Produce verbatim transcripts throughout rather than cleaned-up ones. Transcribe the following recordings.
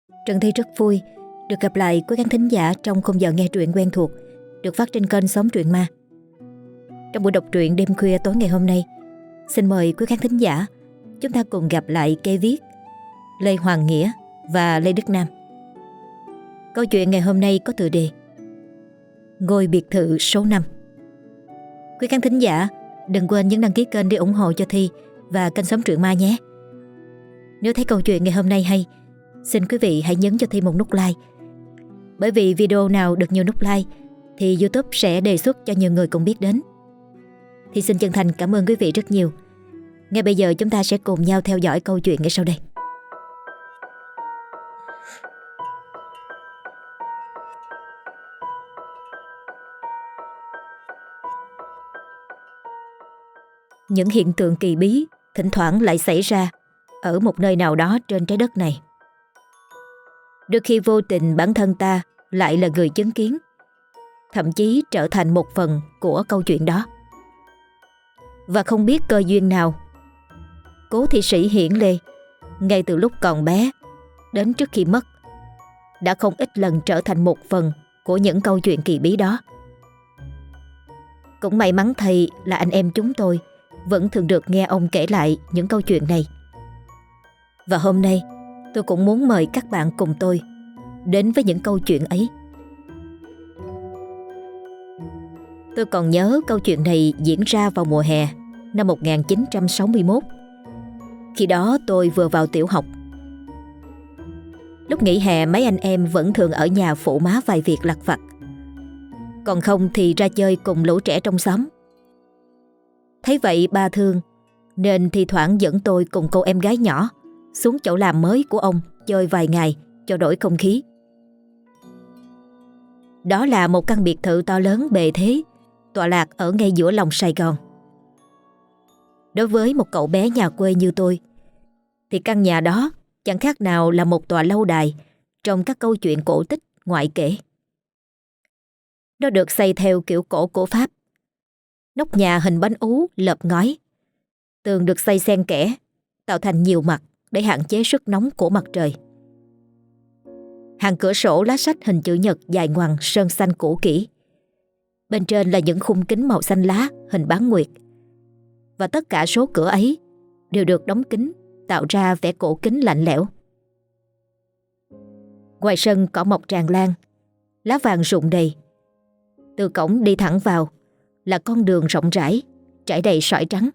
Trần Thi rất vui được gặp lại quý khán thính giả trong khung giờ nghe truyện quen thuộc được phát trên kênh Xóm Truyện Ma. Trong buổi đọc truyện đêm khuya tối ngày hôm nay, xin mời quý khán thính giả chúng ta cùng gặp lại cây viết Lê Hoàng Nghĩa và Lê Đức Nam. Câu chuyện ngày hôm nay có tựa đề Ngôi biệt thự số năm. Quý khán thính giả đừng quên nhấn đăng ký kênh để ủng hộ cho Thi và kênh Xóm Truyện Ma nhé. Nếu thấy câu chuyện ngày hôm nay hay, xin quý vị hãy nhấn cho Thi một nút like. Bởi vì video nào được nhiều nút like thì YouTube sẽ đề xuất cho nhiều người cùng biết đến. Thì xin chân thành cảm ơn quý vị rất nhiều. Ngay bây giờ chúng ta sẽ cùng nhau theo dõi câu chuyện ngay sau đây. Những hiện tượng kỳ bí thỉnh thoảng lại xảy ra ở một nơi nào đó trên trái đất này. Đôi khi vô tình bản thân ta lại là người chứng kiến, thậm chí trở thành một phần của câu chuyện đó. Và không biết cơ duyên nào, cố thị sĩ Hiển Lê ngay từ lúc còn bé đến trước khi mất đã không ít lần trở thành một phần của những câu chuyện kỳ bí đó. Cũng may mắn thay là anh em chúng tôi vẫn thường được nghe ông kể lại những câu chuyện này. Và hôm nay tôi cũng muốn mời các bạn cùng tôi đến với những câu chuyện ấy. Tôi còn nhớ câu chuyện này diễn ra vào mùa hè năm một nghìn chín trăm sáu mươi mốt. Khi đó tôi vừa vào tiểu học. Lúc nghỉ hè mấy anh em vẫn thường ở nhà phụ má vài việc lặt vặt, còn không thì ra chơi cùng lũ trẻ trong xóm. Thấy vậy ba thương nên thi thoảng dẫn tôi cùng cô em gái nhỏ xuống chỗ làm mới của ông chơi vài ngày cho đổi không khí. Đó là một căn biệt thự to lớn bề thế, tọa lạc ở ngay giữa lòng Sài Gòn. Đối với một cậu bé nhà quê như tôi thì căn nhà đó chẳng khác nào là một tòa lâu đài trong các câu chuyện cổ tích ngoại kể. Nó được xây theo kiểu cổ của Pháp. Nóc nhà hình bánh ú lợp ngói, tường được xây xen kẽ tạo thành nhiều mặt để hạn chế sức nóng của mặt trời. Hàng cửa sổ lá sách hình chữ nhật dài ngoằng sơn xanh cũ kỹ. Bên trên là những khung kính màu xanh lá hình bán nguyệt. Và tất cả số cửa ấy đều được đóng kín, tạo ra vẻ cổ kính lạnh lẽo. Ngoài sân cỏ mọc tràn lan, lá vàng rụng đầy. Từ cổng đi thẳng vào là con đường rộng rãi, trải đầy sỏi trắng.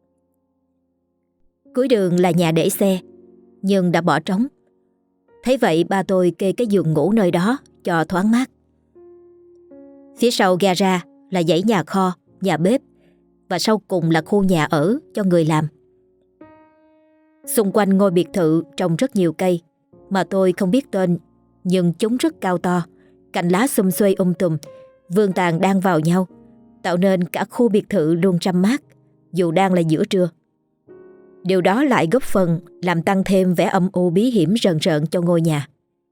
Cuối đường là nhà để xe, nhưng đã bỏ trống. Thấy vậy ba tôi kê cái giường ngủ nơi đó cho thoáng mát. Phía sau gara là dãy nhà kho, nhà bếp, và sau cùng là khu nhà ở cho người làm. Xung quanh ngôi biệt thự trồng rất nhiều cây mà tôi không biết tên, nhưng chúng rất cao to, cành lá xum xuê um tùm, vườn tàn đan vào nhau, tạo nên cả khu biệt thự luôn râm mát dù đang là giữa trưa. Điều đó lại góp phần làm tăng thêm vẻ âm u bí hiểm rờn rợn cho ngôi nhà.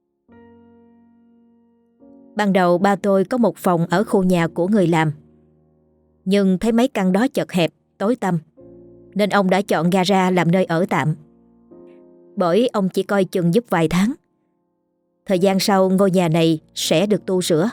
Ban đầu ba tôi có một phòng ở khu nhà của người làm, nhưng thấy mấy căn đó chật hẹp, tối tăm, nên ông đã chọn gara làm nơi ở tạm. Bởi ông chỉ coi chừng giúp vài tháng. Thời gian sau ngôi nhà này sẽ được tu sửa.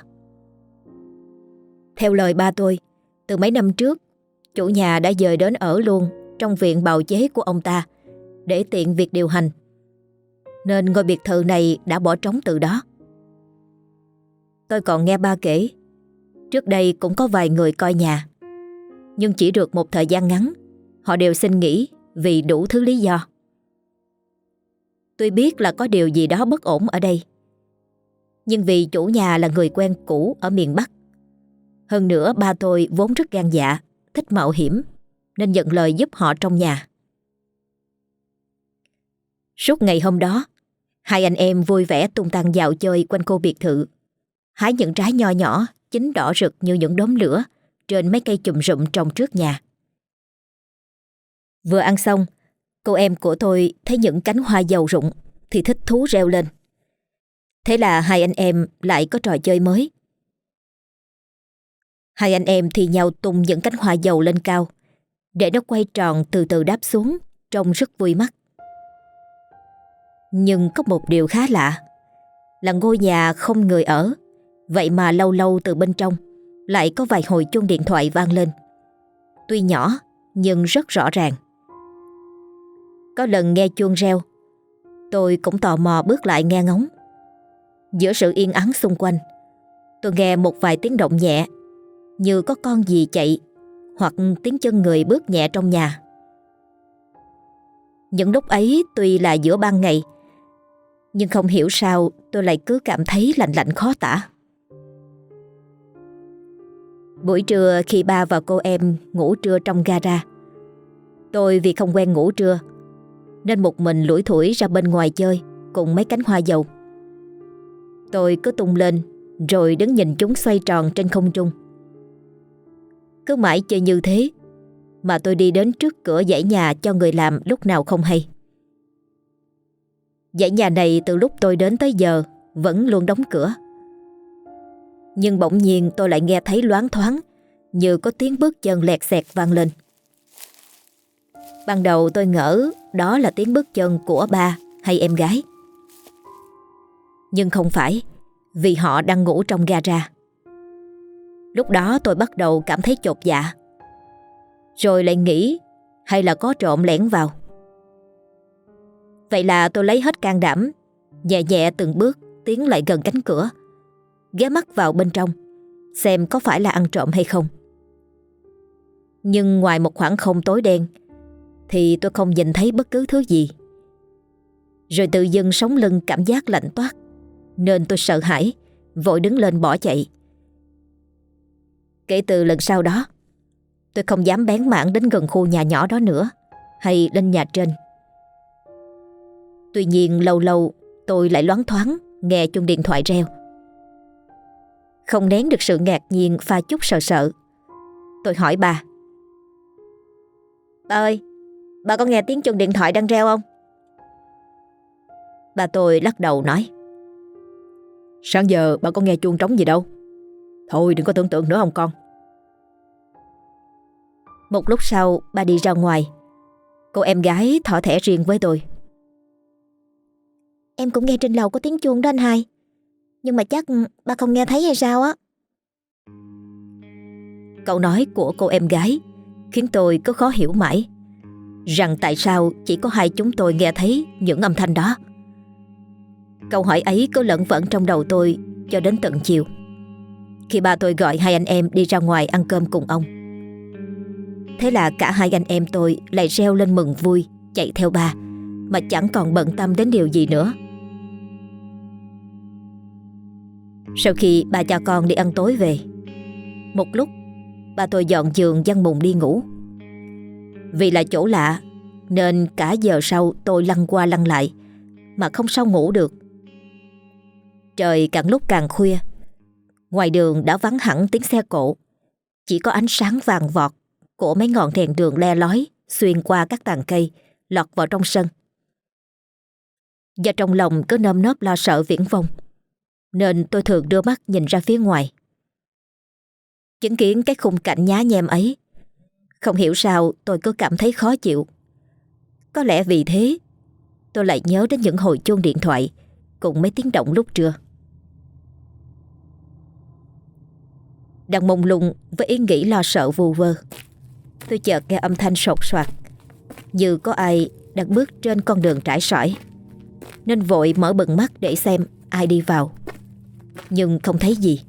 Theo lời ba tôi, từ mấy năm trước, chủ nhà đã dời đến ở luôn trong viện bào chế của ông ta để tiện việc điều hành, nên ngôi biệt thự này đã bỏ trống từ đó. Tôi còn nghe ba kể, trước đây cũng có vài người coi nhà, nhưng chỉ được một thời gian ngắn, họ đều xin nghỉ vì đủ thứ lý do. Tôi biết là có điều gì đó bất ổn ở đây, nhưng vì chủ nhà là người quen cũ ở miền Bắc, hơn nữa ba tôi vốn rất gan dạ, thích mạo hiểm, nên nhận lời giúp họ trong nhà. Suốt ngày hôm đó, hai anh em vui vẻ tung tăng dạo chơi quanh khu biệt thự, hái những trái nho nhỏ chín đỏ rực như những đốm lửa trên mấy cây chùm rụm trồng trước nhà. Vừa ăn xong, cô em của tôi thấy những cánh hoa dầu rụng thì thích thú reo lên. Thế là hai anh em lại có trò chơi mới. Hai anh em thì nhau tung những cánh hoa dầu lên cao để nó quay tròn từ từ đáp xuống, trông rất vui mắt. Nhưng có một điều khá lạ, là ngôi nhà không người ở. Vậy mà lâu lâu từ bên trong lại có vài hồi chuông điện thoại vang lên. Tuy nhỏ nhưng rất rõ ràng. Có lần nghe chuông reo, tôi cũng tò mò bước lại nghe ngóng. Giữa sự yên ắng xung quanh, tôi nghe một vài tiếng động nhẹ, như có con gì chạy hoặc tiếng chân người bước nhẹ trong nhà. Những lúc ấy tuy là giữa ban ngày, nhưng không hiểu sao tôi lại cứ cảm thấy lạnh lạnh khó tả. Buổi trưa khi ba và cô em ngủ trưa trong gara, tôi vì không quen ngủ trưa nên một mình lủi thủi ra bên ngoài chơi cùng mấy cánh hoa dầu. Tôi cứ tung lên rồi đứng nhìn chúng xoay tròn trên không trung. Cứ mãi chơi như thế mà tôi đi đến trước cửa dãy nhà cho người làm lúc nào không hay. Dãy nhà này từ lúc tôi đến tới giờ vẫn luôn đóng cửa. Nhưng bỗng nhiên tôi lại nghe thấy loáng thoáng như có tiếng bước chân lẹt xẹt vang lên. Ban đầu tôi ngỡ đó là tiếng bước chân của ba hay em gái. Nhưng không phải, vì họ đang ngủ trong gara. Lúc đó tôi bắt đầu cảm thấy chột dạ, rồi lại nghĩ hay là có trộm lẻn vào. Vậy là tôi lấy hết can đảm, nhẹ nhẹ từng bước tiến lại gần cánh cửa, ghé mắt vào bên trong xem có phải là ăn trộm hay không. Nhưng ngoài một khoảng không tối đen thì tôi không nhìn thấy bất cứ thứ gì. Rồi tự dưng sống lưng cảm giác lạnh toát, nên tôi sợ hãi, vội đứng lên bỏ chạy. Kể từ lần sau đó, tôi không dám bén mảng đến gần khu nhà nhỏ đó nữa, hay lên nhà trên. Tuy nhiên lâu lâu tôi lại loáng thoáng nghe chuông điện thoại reo. Không nén được sự ngạc nhiên pha chút sợ sợ, tôi hỏi bà: "Bà ơi, bà có nghe tiếng chuông điện thoại đang reo không?" Bà tôi lắc đầu nói: "Sáng giờ bà có nghe chuông trống gì đâu. Thôi đừng có tưởng tượng nữa không con." Một lúc sau bà đi ra ngoài. Cô em gái thỏ thẻ riêng với tôi: "Em cũng nghe trên lầu có tiếng chuông đó anh hai, nhưng mà chắc bà không nghe thấy hay sao á." Câu nói của cô em gái khiến tôi cứ khó hiểu mãi, rằng tại sao chỉ có hai chúng tôi nghe thấy những âm thanh đó. Câu hỏi ấy cứ lẩn vẩn trong đầu tôi cho đến tận chiều, khi ba tôi gọi hai anh em đi ra ngoài ăn cơm cùng ông. Thế là cả hai anh em tôi lại reo lên mừng vui, chạy theo ba, mà chẳng còn bận tâm đến điều gì nữa. Sau khi ba cha con đi ăn tối về, một lúc ba tôi dọn giường giăng mùng đi ngủ. Vì là chỗ lạ nên cả giờ sau tôi lăn qua lăn lại mà không sao ngủ được. Trời càng lúc càng khuya, ngoài đường đã vắng hẳn tiếng xe cộ, chỉ có ánh sáng vàng vọt của mấy ngọn đèn đường le lói xuyên qua các tàn cây lọt vào trong sân. Và trong lòng cứ nơm nớp lo sợ viễn vông, nên tôi thường đưa mắt nhìn ra phía ngoài. Chứng kiến cái khung cảnh nhá nhem ấy, không hiểu sao tôi cứ cảm thấy khó chịu. Có lẽ vì thế tôi lại nhớ đến những hồi chuông điện thoại cùng mấy tiếng động lúc trưa. Đang mông lung với ý nghĩ lo sợ vù vơ, tôi chợt nghe âm thanh sột soạt, như có ai đang bước trên con đường trải sỏi, nên vội mở bừng mắt để xem ai đi vào, nhưng không thấy gì.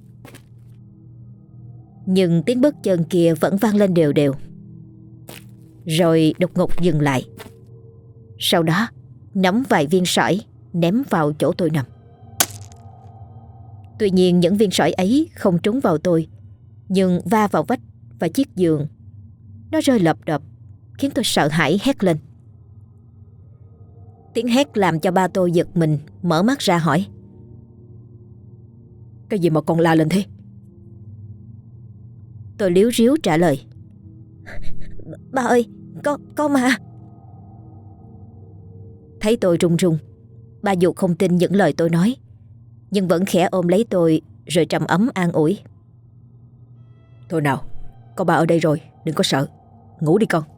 Nhưng tiếng bước chân kia vẫn vang lên đều đều, rồi đột ngột dừng lại. Sau đó nắm vài viên sỏi ném vào chỗ tôi nằm. Tuy nhiên những viên sỏi ấy không trúng vào tôi, nhưng va vào vách và chiếc giường. Nó rơi lập đập khiến tôi sợ hãi hét lên. Tiếng hét làm cho ba tôi giật mình, mở mắt ra hỏi: "Cái gì mà con la lên thế?" Tôi líu ríu trả lời: "Ba ơi, có, có ma." Thấy tôi run run, ba dù không tin những lời tôi nói, nhưng vẫn khẽ ôm lấy tôi rồi trầm ấm an ủi: "Thôi nào, có ba ở đây rồi, đừng có sợ. Ngủ đi con."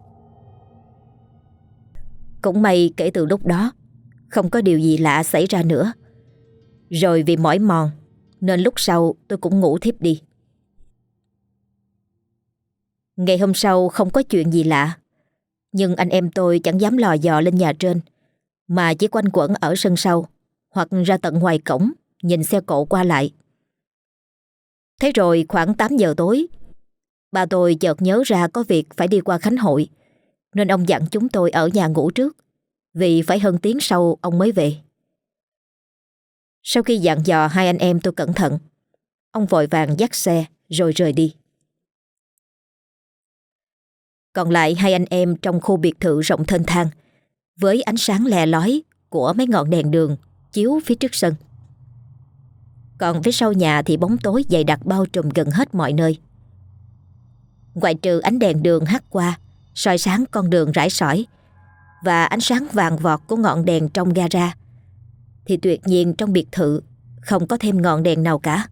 Cũng may kể từ lúc đó không có điều gì lạ xảy ra nữa. Rồi vì mỏi mòn nên lúc sau tôi cũng ngủ thiếp đi. Ngày hôm sau không có chuyện gì lạ, nhưng anh em tôi chẳng dám lò dò lên nhà trên, mà chỉ quanh quẩn ở sân sau hoặc ra tận ngoài cổng nhìn xe cộ qua lại. Thế rồi khoảng tám giờ tối, ba tôi chợt nhớ ra có việc phải đi qua Khánh Hội, nên ông dặn chúng tôi ở nhà ngủ trước, vì phải hơn tiếng sau ông mới về. Sau khi dặn dò hai anh em tôi cẩn thận, ông vội vàng dắt xe rồi rời đi. Còn lại hai anh em trong khu biệt thự rộng thênh thang, với ánh sáng le lói của mấy ngọn đèn đường chiếu phía trước sân. Còn phía sau nhà thì bóng tối dày đặc bao trùm gần hết mọi nơi. Ngoại trừ ánh đèn đường hắt qua soi sáng con đường rải sỏi và ánh sáng vàng vọt của ngọn đèn trong gara, thì tuyệt nhiên trong biệt thự không có thêm ngọn đèn nào cả.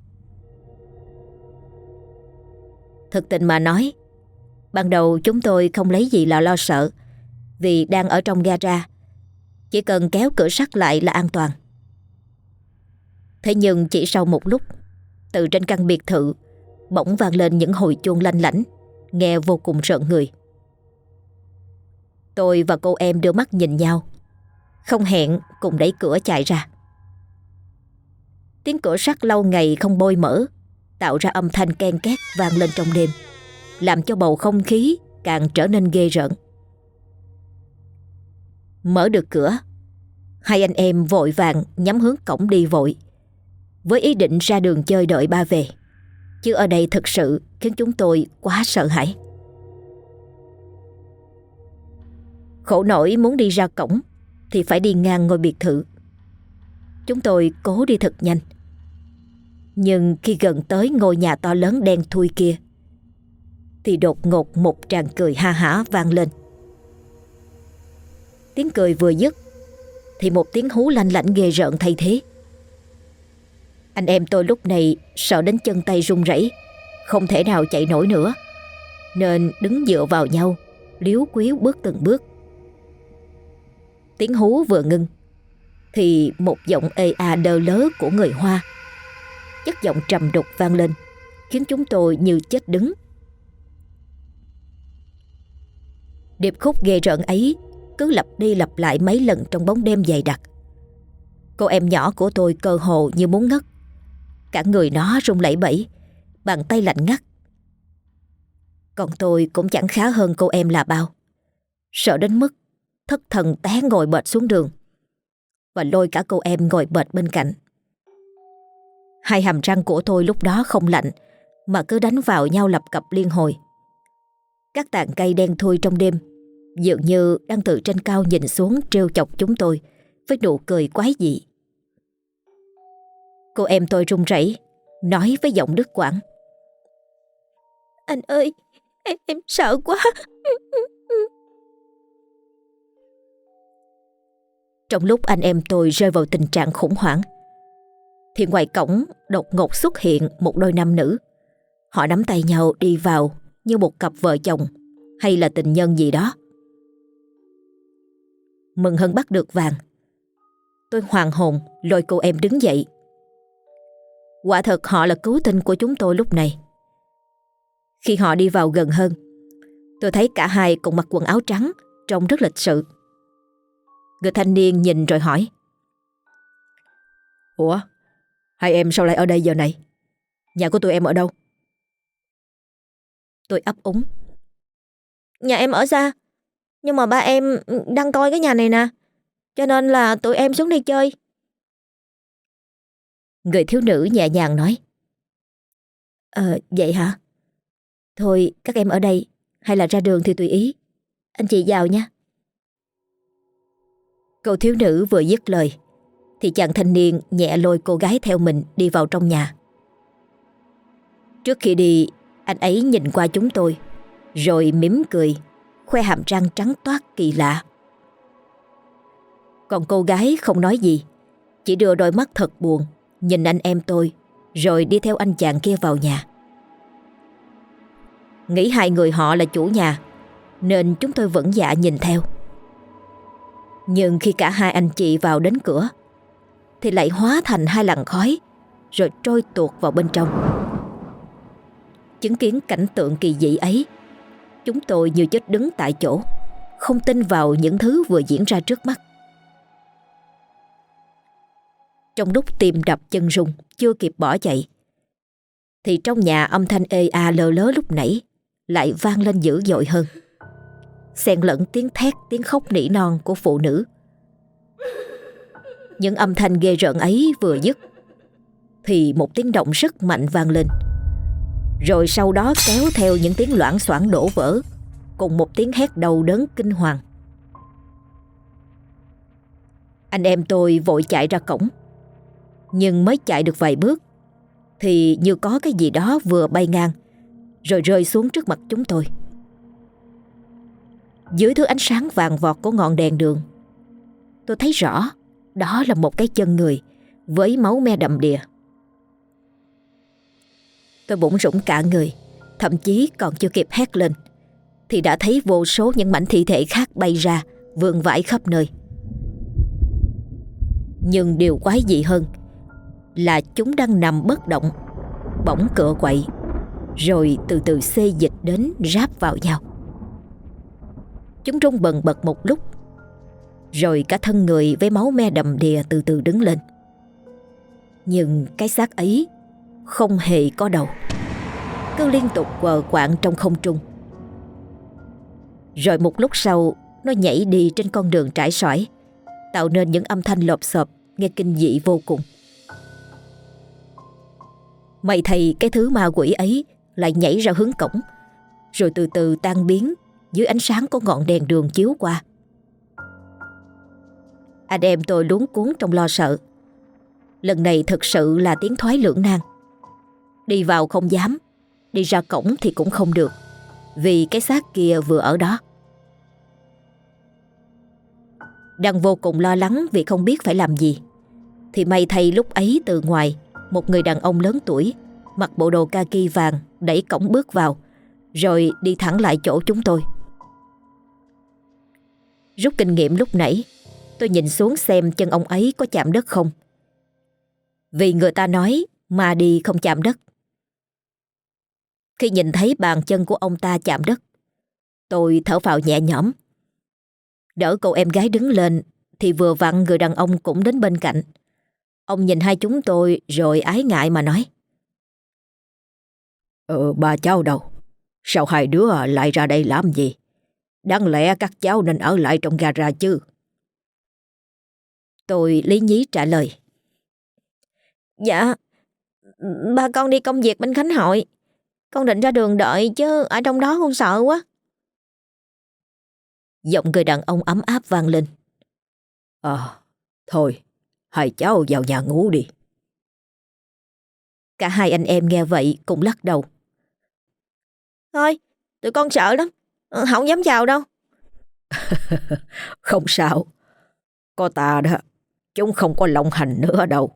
Thực tình mà nói, ban đầu chúng tôi không lấy gì là lo sợ, vì đang ở trong gara, chỉ cần kéo cửa sắt lại là an toàn. Thế nhưng chỉ sau một lúc, từ trên căn biệt thự bỗng vang lên những hồi chuông lanh lảnh, nghe vô cùng rợn người. Tôi và cô em đưa mắt nhìn nhau, không hẹn cùng đẩy cửa chạy ra. Tiếng cửa sắt lâu ngày không bôi mở tạo ra âm thanh ken két vang lên trong đêm, làm cho bầu không khí càng trở nên ghê rợn. Mở được cửa, hai anh em vội vàng nhắm hướng cổng đi vội, với ý định ra đường chơi đợi ba về. Chứ ở đây thực sự khiến chúng tôi quá sợ hãi. Khổ nổi muốn đi ra cổng thì phải đi ngang ngôi biệt thự. Chúng tôi cố đi thật nhanh, nhưng khi gần tới ngôi nhà to lớn đen thui kia thì đột ngột một tràng cười ha hả vang lên. Tiếng cười vừa dứt thì một tiếng hú lanh lảnh ghê rợn thay thế. Anh em tôi lúc này sợ đến chân tay run rẩy, không thể nào chạy nổi nữa, nên đứng dựa vào nhau, líu quíu bước từng bước. Tiếng hú vừa ngưng thì một giọng ê a đơ lớ của người Hoa, chất giọng trầm đục vang lên, khiến chúng tôi như chết đứng. Điệp khúc ghê rợn ấy cứ lặp đi lặp lại mấy lần trong bóng đêm dày đặc. Cô em nhỏ của tôi cơ hồ như muốn ngất, cả người nó run lẩy bẩy, bàn tay lạnh ngắt. Còn tôi cũng chẳng khá hơn cô em là bao, sợ đến mức thất thần té ngồi bệt xuống đường, và lôi cả cô em ngồi bệt bên cạnh. Hai hàm răng của tôi lúc đó không lạnh, mà cứ đánh vào nhau lập cập liên hồi. Các tàn cây đen thui trong đêm dường như đang từ trên cao nhìn xuống trêu chọc chúng tôi với nụ cười quái dị. Cô em tôi run rẩy nói với giọng đứt quãng: "Anh ơi, em, em sợ quá." Trong lúc anh em tôi rơi vào tình trạng khủng hoảng thì ngoài cổng đột ngột xuất hiện một đôi nam nữ. Họ nắm tay nhau đi vào như một cặp vợ chồng hay là tình nhân gì đó. Mừng hơn bắt được vàng, tôi hoàn hồn lôi cô em đứng dậy. Quả thật họ là cứu tinh của chúng tôi lúc này. Khi họ đi vào gần hơn, tôi thấy cả hai cùng mặc quần áo trắng, trông rất lịch sự. Người thanh niên nhìn rồi hỏi: "Ủa, hai em sao lại ở đây giờ này? Nhà của tụi em ở đâu?" Tôi ấp úng: "Nhà em ở xa, nhưng mà ba em đang coi cái nhà này nè, cho nên là tụi em xuống đây chơi." Người thiếu nữ nhẹ nhàng nói: "Ờ, vậy hả? Thôi các em ở đây, hay là ra đường thì tùy ý. Anh chị vào nha." Cô thiếu nữ vừa dứt lời thì chàng thanh niên nhẹ lôi cô gái theo mình đi vào trong nhà. Trước khi đi, anh ấy nhìn qua chúng tôi rồi mỉm cười, khoe hàm răng trắng toát kỳ lạ. Còn cô gái không nói gì, chỉ đưa đôi mắt thật buồn nhìn anh em tôi, rồi đi theo anh chàng kia vào nhà. Nghĩ hai người họ là chủ nhà nên chúng tôi vẫn dạ nhìn theo. Nhưng khi cả hai anh chị vào đến cửa thì lại hóa thành hai làn khói rồi trôi tuột vào bên trong. Chứng kiến cảnh tượng kỳ dị ấy, chúng tôi như chết đứng tại chỗ, không tin vào những thứ vừa diễn ra trước mắt. Trong lúc tim đập chân rung, chưa kịp bỏ chạy, thì trong nhà âm thanh ê a lơ lớ lúc nãy lại vang lên dữ dội hơn, xen lẫn tiếng thét, tiếng khóc nỉ non của phụ nữ. Những âm thanh ghê rợn ấy vừa dứt thì một tiếng động rất mạnh vang lên, rồi sau đó kéo theo những tiếng loảng xoảng đổ vỡ cùng một tiếng hét đau đớn kinh hoàng. Anh em tôi vội chạy ra cổng, nhưng mới chạy được vài bước thì như có cái gì đó vừa bay ngang rồi rơi xuống trước mặt chúng tôi. Dưới thứ ánh sáng vàng vọt của ngọn đèn đường, tôi thấy rõ đó là một cái chân người với máu me đầm đìa. Tôi bủn rủn cả người, thậm chí còn chưa kịp hét lên thì đã thấy vô số những mảnh thi thể khác bay ra, vương vãi khắp nơi. Nhưng điều quái dị hơn là chúng đang nằm bất động, bỗng cựa quậy, rồi từ từ xê dịch đến ráp vào nhau. Chúng rung bần bật một lúc, rồi cả thân người với máu me đầm đìa từ từ đứng lên. Nhưng cái xác ấy không hề có đầu, cứ liên tục quờ quạng trong không trung. Rồi một lúc sau, nó nhảy đi trên con đường trải xoải, tạo nên những âm thanh lộp xộp nghe kinh dị vô cùng. May thay cái thứ ma quỷ ấy lại nhảy ra hướng cổng, rồi từ từ tan biến dưới ánh sáng của ngọn đèn đường chiếu qua. Anh em tôi luống cuống trong lo sợ. Lần này thực sự là tiến thoái lưỡng nan. Đi vào không dám, đi ra cổng thì cũng không được, vì cái xác kia vừa ở đó. Đang vô cùng lo lắng vì không biết phải làm gì, thì may thay lúc ấy từ ngoài, một người đàn ông lớn tuổi, mặc bộ đồ kaki vàng, đẩy cổng bước vào, rồi đi thẳng lại chỗ chúng tôi. Rút kinh nghiệm lúc nãy, tôi nhìn xuống xem chân ông ấy có chạm đất không, vì người ta nói ma đi không chạm đất. Khi nhìn thấy bàn chân của ông ta chạm đất, tôi thở phào nhẹ nhõm. Đỡ cậu em gái đứng lên thì vừa vặn người đàn ông cũng đến bên cạnh. Ông nhìn hai chúng tôi rồi ái ngại mà nói: Ờ bà cháu đâu? Sao hai đứa lại ra đây làm gì? Đáng lẽ các cháu nên ở lại trong gara chứ. Tôi lý nhí trả lời: Dạ, ba con đi công việc bên Khánh Hội. Con định ra đường đợi chứ ở trong đó con sợ quá. Giọng người đàn ông ấm áp vang lên: Ờ, thôi, hai cháu vào nhà ngủ đi. Cả hai anh em nghe vậy cũng lắc đầu: Thôi, tụi con sợ lắm, không dám vào đâu. Không sao, có ta đó, chúng không có lộng hành nữa đâu.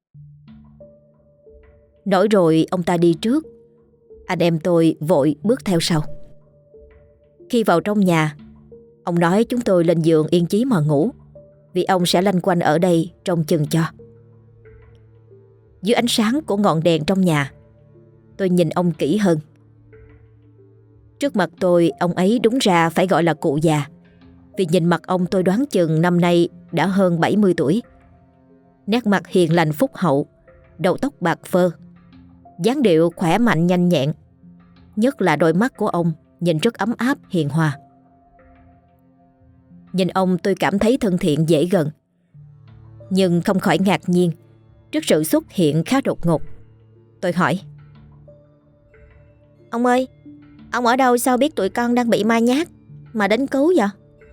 Nói rồi ông ta đi trước, anh em tôi vội bước theo sau. Khi vào trong nhà, ông nói chúng tôi lên giường yên chí mà ngủ, vì ông sẽ lanh quanh ở đây trông chừng cho. Dưới ánh sáng của ngọn đèn trong nhà, tôi nhìn ông kỹ hơn. Trước mặt tôi, ông ấy đúng ra phải gọi là cụ già, vì nhìn mặt ông tôi đoán chừng năm nay đã hơn bảy mươi tuổi. Nét mặt hiền lành phúc hậu, đầu tóc bạc phơ, dáng điệu khỏe mạnh nhanh nhẹn, nhất là đôi mắt của ông nhìn rất ấm áp hiền hòa. Nhìn ông tôi cảm thấy thân thiện dễ gần, nhưng không khỏi ngạc nhiên trước sự xuất hiện khá đột ngột. Tôi hỏi: Ông ơi, ông ở đâu sao biết tụi con đang bị ma nhát mà đến cứu vậy?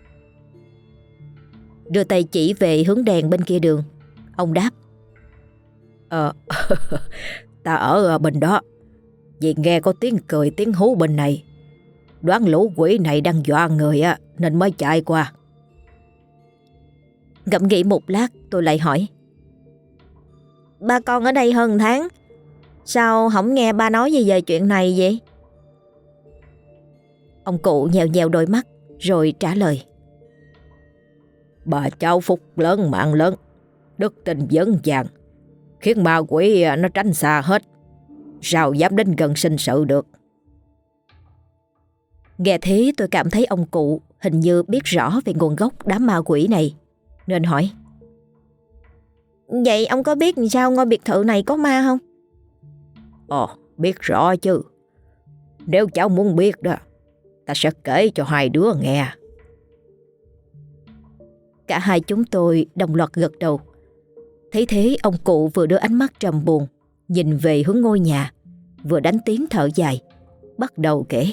Đưa tay chỉ về hướng đèn bên kia đường, ông đáp: Ờ, ta ở bên đó, vì nghe có tiếng cười tiếng hú bên này, đoán lũ quỷ này đang dọa người á, nên mới chạy qua. Ngẫm nghĩ một lát tôi lại hỏi: Ba con ở đây hơn tháng, sao không nghe ba nói gì về chuyện này vậy? Ông cụ nhèo nhèo đôi mắt rồi trả lời: Bà cháu phúc lớn mạng lớn, Đức tình vững vàng, khiến ma quỷ nó tránh xa hết, sao dám đến gần sinh sự được. Nghe thế tôi cảm thấy ông cụ hình như biết rõ về nguồn gốc đám ma quỷ này, nên hỏi: Vậy ông có biết sao ngôi biệt thự này có ma không? Ồ, biết rõ chứ. Nếu cháu muốn biết đó, ta sẽ kể cho hai đứa nghe. Cả hai chúng tôi đồng loạt gật đầu. Thấy thế, ông cụ vừa đưa ánh mắt trầm buồn nhìn về hướng ngôi nhà, vừa đánh tiếng thở dài, bắt đầu kể.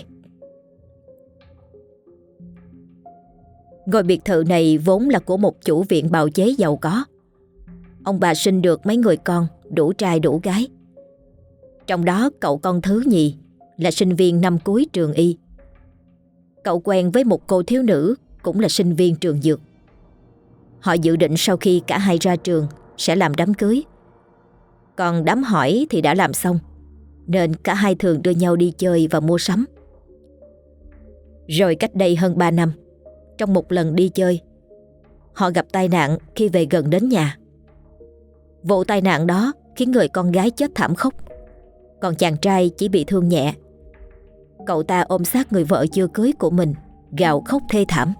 Ngôi biệt thự này vốn là của một chủ viện bào chế giàu có. Ông bà sinh được mấy người con, đủ trai đủ gái. Trong đó cậu con thứ nhì là sinh viên năm cuối trường y. Cậu quen với một cô thiếu nữ cũng là sinh viên trường dược. Họ dự định sau khi cả hai ra trường sẽ làm đám cưới. Còn đám hỏi thì đã làm xong, nên cả hai thường đưa nhau đi chơi và mua sắm. Rồi cách đây hơn ba năm, trong một lần đi chơi, họ gặp tai nạn khi về gần đến nhà. Vụ tai nạn đó khiến người con gái chết thảm khốc, còn chàng trai chỉ bị thương nhẹ. Cậu ta ôm sát người vợ chưa cưới của mình, gào khóc thê thảm.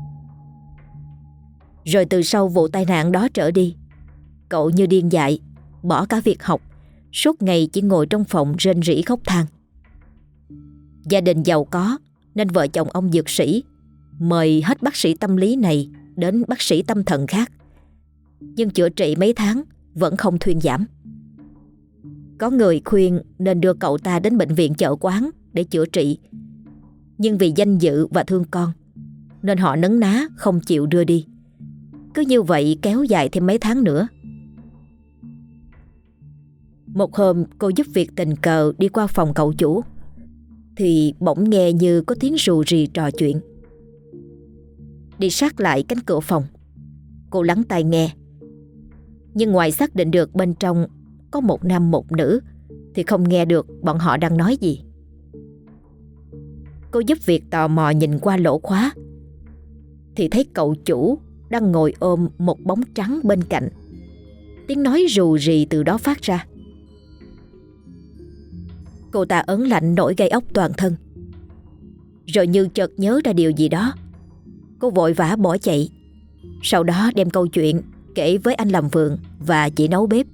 Rồi từ sau vụ tai nạn đó trở đi, cậu như điên dại, bỏ cả việc học, suốt ngày chỉ ngồi trong phòng rên rỉ khóc than. Gia đình giàu có nên vợ chồng ông dược sĩ mời hết bác sĩ tâm lý này đến bác sĩ tâm thần khác, nhưng chữa trị mấy tháng vẫn không thuyên giảm. Có người khuyên nên đưa cậu ta đến bệnh viện Chợ Quán để chữa trị, nhưng vì danh dự và thương con nên họ nấn ná không chịu đưa đi. Cứ như vậy kéo dài thêm mấy tháng nữa. Một hôm cô giúp việc tình cờ đi qua phòng cậu chủ, thì bỗng nghe như có tiếng rù rì trò chuyện. Đi sát lại cánh cửa phòng, cô lắng tai nghe, nhưng ngoài xác định được bên trong có một nam một nữ thì không nghe được bọn họ đang nói gì. Cô giúp việc tò mò nhìn qua lỗ khóa, thì thấy cậu chủ đang ngồi ôm một bóng trắng bên cạnh. Tiếng nói rù rì từ đó phát ra. Cô ta ớn lạnh nổi gai ốc toàn thân. Rồi như chợt nhớ ra điều gì đó, cô vội vã bỏ chạy. Sau đó đem câu chuyện kể với anh làm vườn và chị nấu bếp.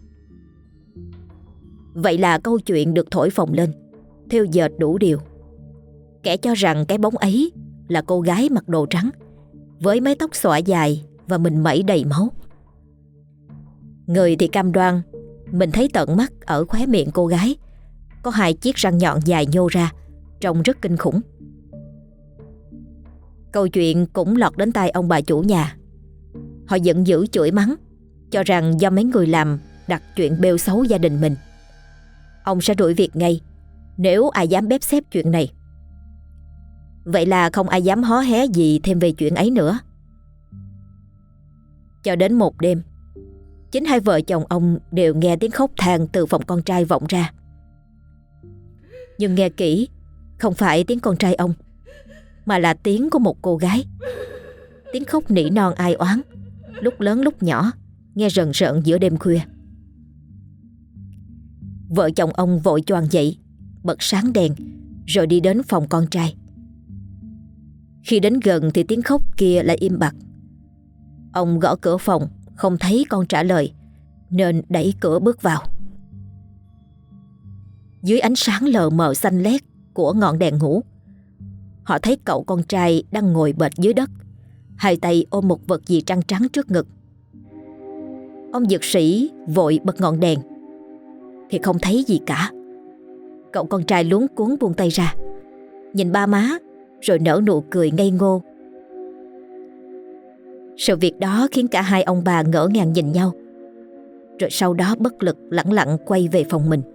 Vậy là câu chuyện được thổi phồng lên, thêu dệt đủ điều. Kẻ cho rằng cái bóng ấy là cô gái mặc đồ trắng, với mái tóc xõa dài và mình mẩy đầy máu. Người thì cam đoan mình thấy tận mắt ở khóe miệng cô gái có hai chiếc răng nhọn dài nhô ra, trông rất kinh khủng. Câu chuyện cũng lọt đến tai ông bà chủ nhà. Họ giận dữ chửi mắng, cho rằng do mấy người làm đặt chuyện bêu xấu gia đình mình. Ông sẽ đuổi việc ngay nếu ai dám bếp xếp chuyện này. Vậy là không ai dám hó hé gì thêm về chuyện ấy nữa. Cho đến một đêm, chính hai vợ chồng ông đều nghe tiếng khóc than từ phòng con trai vọng ra. Nhưng nghe kỹ, không phải tiếng con trai ông, mà là tiếng của một cô gái. Tiếng khóc nỉ non ai oán, lúc lớn lúc nhỏ, nghe rần rợn giữa đêm khuya. Vợ chồng ông vội choàng dậy, bật sáng đèn, rồi đi đến phòng con trai. Khi đến gần thì tiếng khóc kia lại im bặt. Ông gõ cửa phòng, không thấy con trả lời, nên đẩy cửa bước vào. Dưới ánh sáng lờ mờ xanh lét của ngọn đèn ngủ, họ thấy cậu con trai đang ngồi bệt dưới đất, hai tay ôm một vật gì trắng trắng trước ngực. Ông dược sĩ vội bật ngọn đèn thì không thấy gì cả. Cậu con trai luống cuống buông tay ra, nhìn ba má, rồi nở nụ cười ngây ngô. Sự việc đó khiến cả hai ông bà ngỡ ngàng nhìn nhau, rồi sau đó bất lực lẳng lặng quay về phòng mình.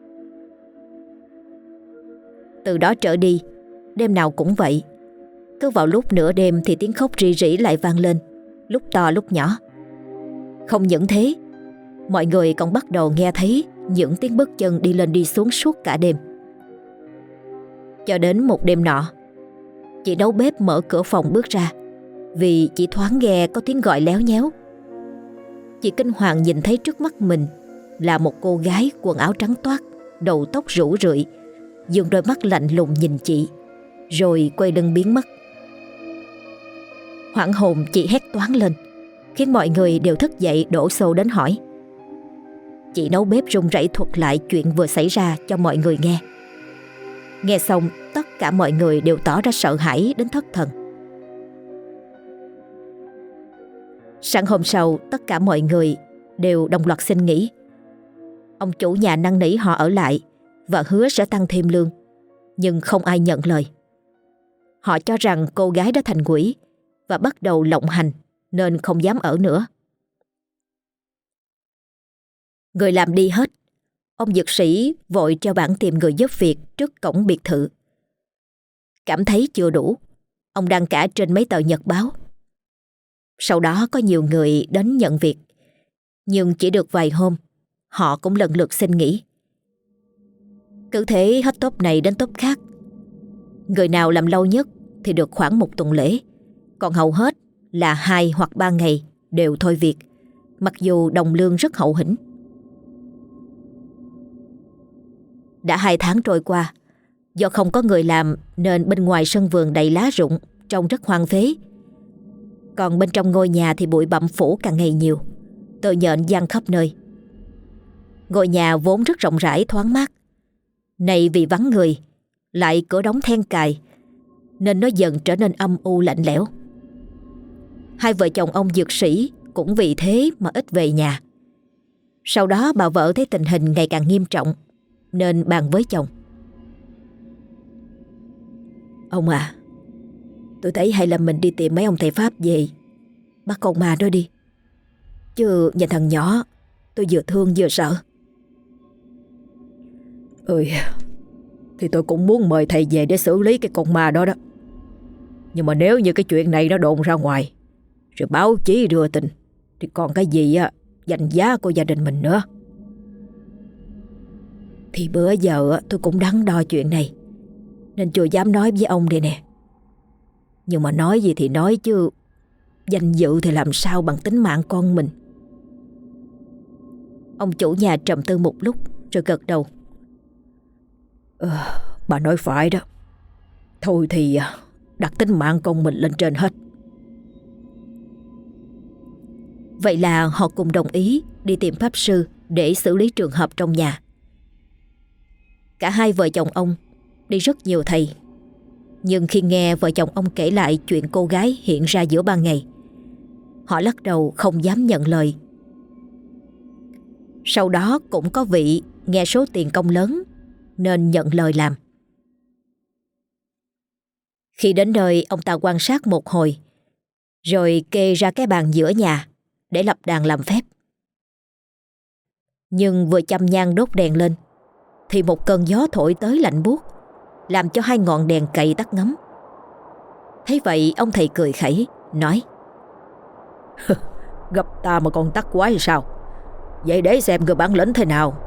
Từ đó trở đi, đêm nào cũng vậy. Cứ vào lúc nửa đêm thì tiếng khóc rỉ rỉ lại vang lên, lúc to lúc nhỏ. Không những thế, mọi người còn bắt đầu nghe thấy những tiếng bước chân đi lên đi xuống suốt cả đêm. Cho đến một đêm nọ, chị nấu bếp mở cửa phòng bước ra, vì chị thoáng nghe có tiếng gọi léo nhéo. Chị kinh hoàng nhìn thấy trước mắt mình là một cô gái quần áo trắng toát, đầu tóc rủ rượi, dùng đôi mắt lạnh lùng nhìn chị, rồi quay lưng biến mất. Hoảng hồn, chị hét toáng lên, khiến mọi người đều thức dậy đổ xô đến hỏi. Chị nấu bếp run rẩy thuật lại chuyện vừa xảy ra cho mọi người nghe. Nghe xong, tất cả mọi người đều tỏ ra sợ hãi đến thất thần. Sáng hôm sau, tất cả mọi người đều đồng loạt xin nghỉ. Ông chủ nhà năn nỉ họ ở lại và hứa sẽ tăng thêm lương, nhưng không ai nhận lời. Họ cho rằng cô gái đã thành quỷ và bắt đầu lộng hành, nên không dám ở nữa. Người làm đi hết, ông dược sĩ vội treo bảng tìm người giúp việc trước cổng biệt thự. Cảm thấy chưa đủ, ông đăng cả trên mấy tờ nhật báo. Sau đó có nhiều người đến nhận việc, nhưng chỉ được vài hôm, họ cũng lần lượt xin nghỉ. Cứ thế hết tốp này đến tốp khác. Người nào làm lâu nhất thì được khoảng một tuần lễ, còn hầu hết là hai hoặc ba ngày đều thôi việc, mặc dù đồng lương rất hậu hĩnh. Đã hai tháng trôi qua, do không có người làm nên bên ngoài sân vườn đầy lá rụng, trông rất hoang phế. Còn bên trong ngôi nhà thì bụi bặm phủ càng ngày nhiều, tơ nhện giăng khắp nơi. Ngôi nhà vốn rất rộng rãi thoáng mát, nay vì vắng người, lại cửa đóng then cài, nên nó dần trở nên âm u lạnh lẽo. Hai vợ chồng ông dược sĩ cũng vì thế mà ít về nhà. Sau đó bà vợ thấy tình hình ngày càng nghiêm trọng, nên bàn với chồng. Ông à, tôi thấy hay là mình đi tìm mấy ông thầy Pháp về bắt con ma đó đi. Chứ nhìn thằng nhỏ, tôi vừa thương vừa sợ. Ừ, thì tôi cũng muốn mời thầy về để xử lý cái con ma đó đó. Nhưng mà nếu như cái chuyện này nó đồn ra ngoài, rồi báo chí đưa tin, thì còn cái gì á, danh giá của gia đình mình nữa. Thì bữa giờ tôi cũng đắn đo chuyện này, nên chưa dám nói với ông đây nè. Nhưng mà nói gì thì nói chứ, danh dự thì làm sao bằng tính mạng con mình. Ông chủ nhà trầm tư một lúc rồi gật đầu. Ờ, bà nói phải đó. Thôi thì đặt tính mạng con mình lên trên hết. Vậy là họ cùng đồng ý đi tìm pháp sư để xử lý trường hợp trong nhà. Cả hai vợ chồng ông đi rất nhiều thầy, nhưng khi nghe vợ chồng ông kể lại chuyện cô gái hiện ra giữa ban ngày, họ lắc đầu không dám nhận lời. Sau đó cũng có vị nghe số tiền công lớn nên nhận lời làm. Khi đến nơi, ông ta quan sát một hồi, rồi kê ra cái bàn giữa nhà để lập đàn làm phép. Nhưng vừa châm nhang đốt đèn lên thì một cơn gió thổi tới lạnh buốt, làm cho hai ngọn đèn cậy tắt ngấm. Thấy vậy, ông thầy cười khẩy nói: Gặp ta mà còn tắt quái sao? Vậy để xem người bản lĩnh thế nào.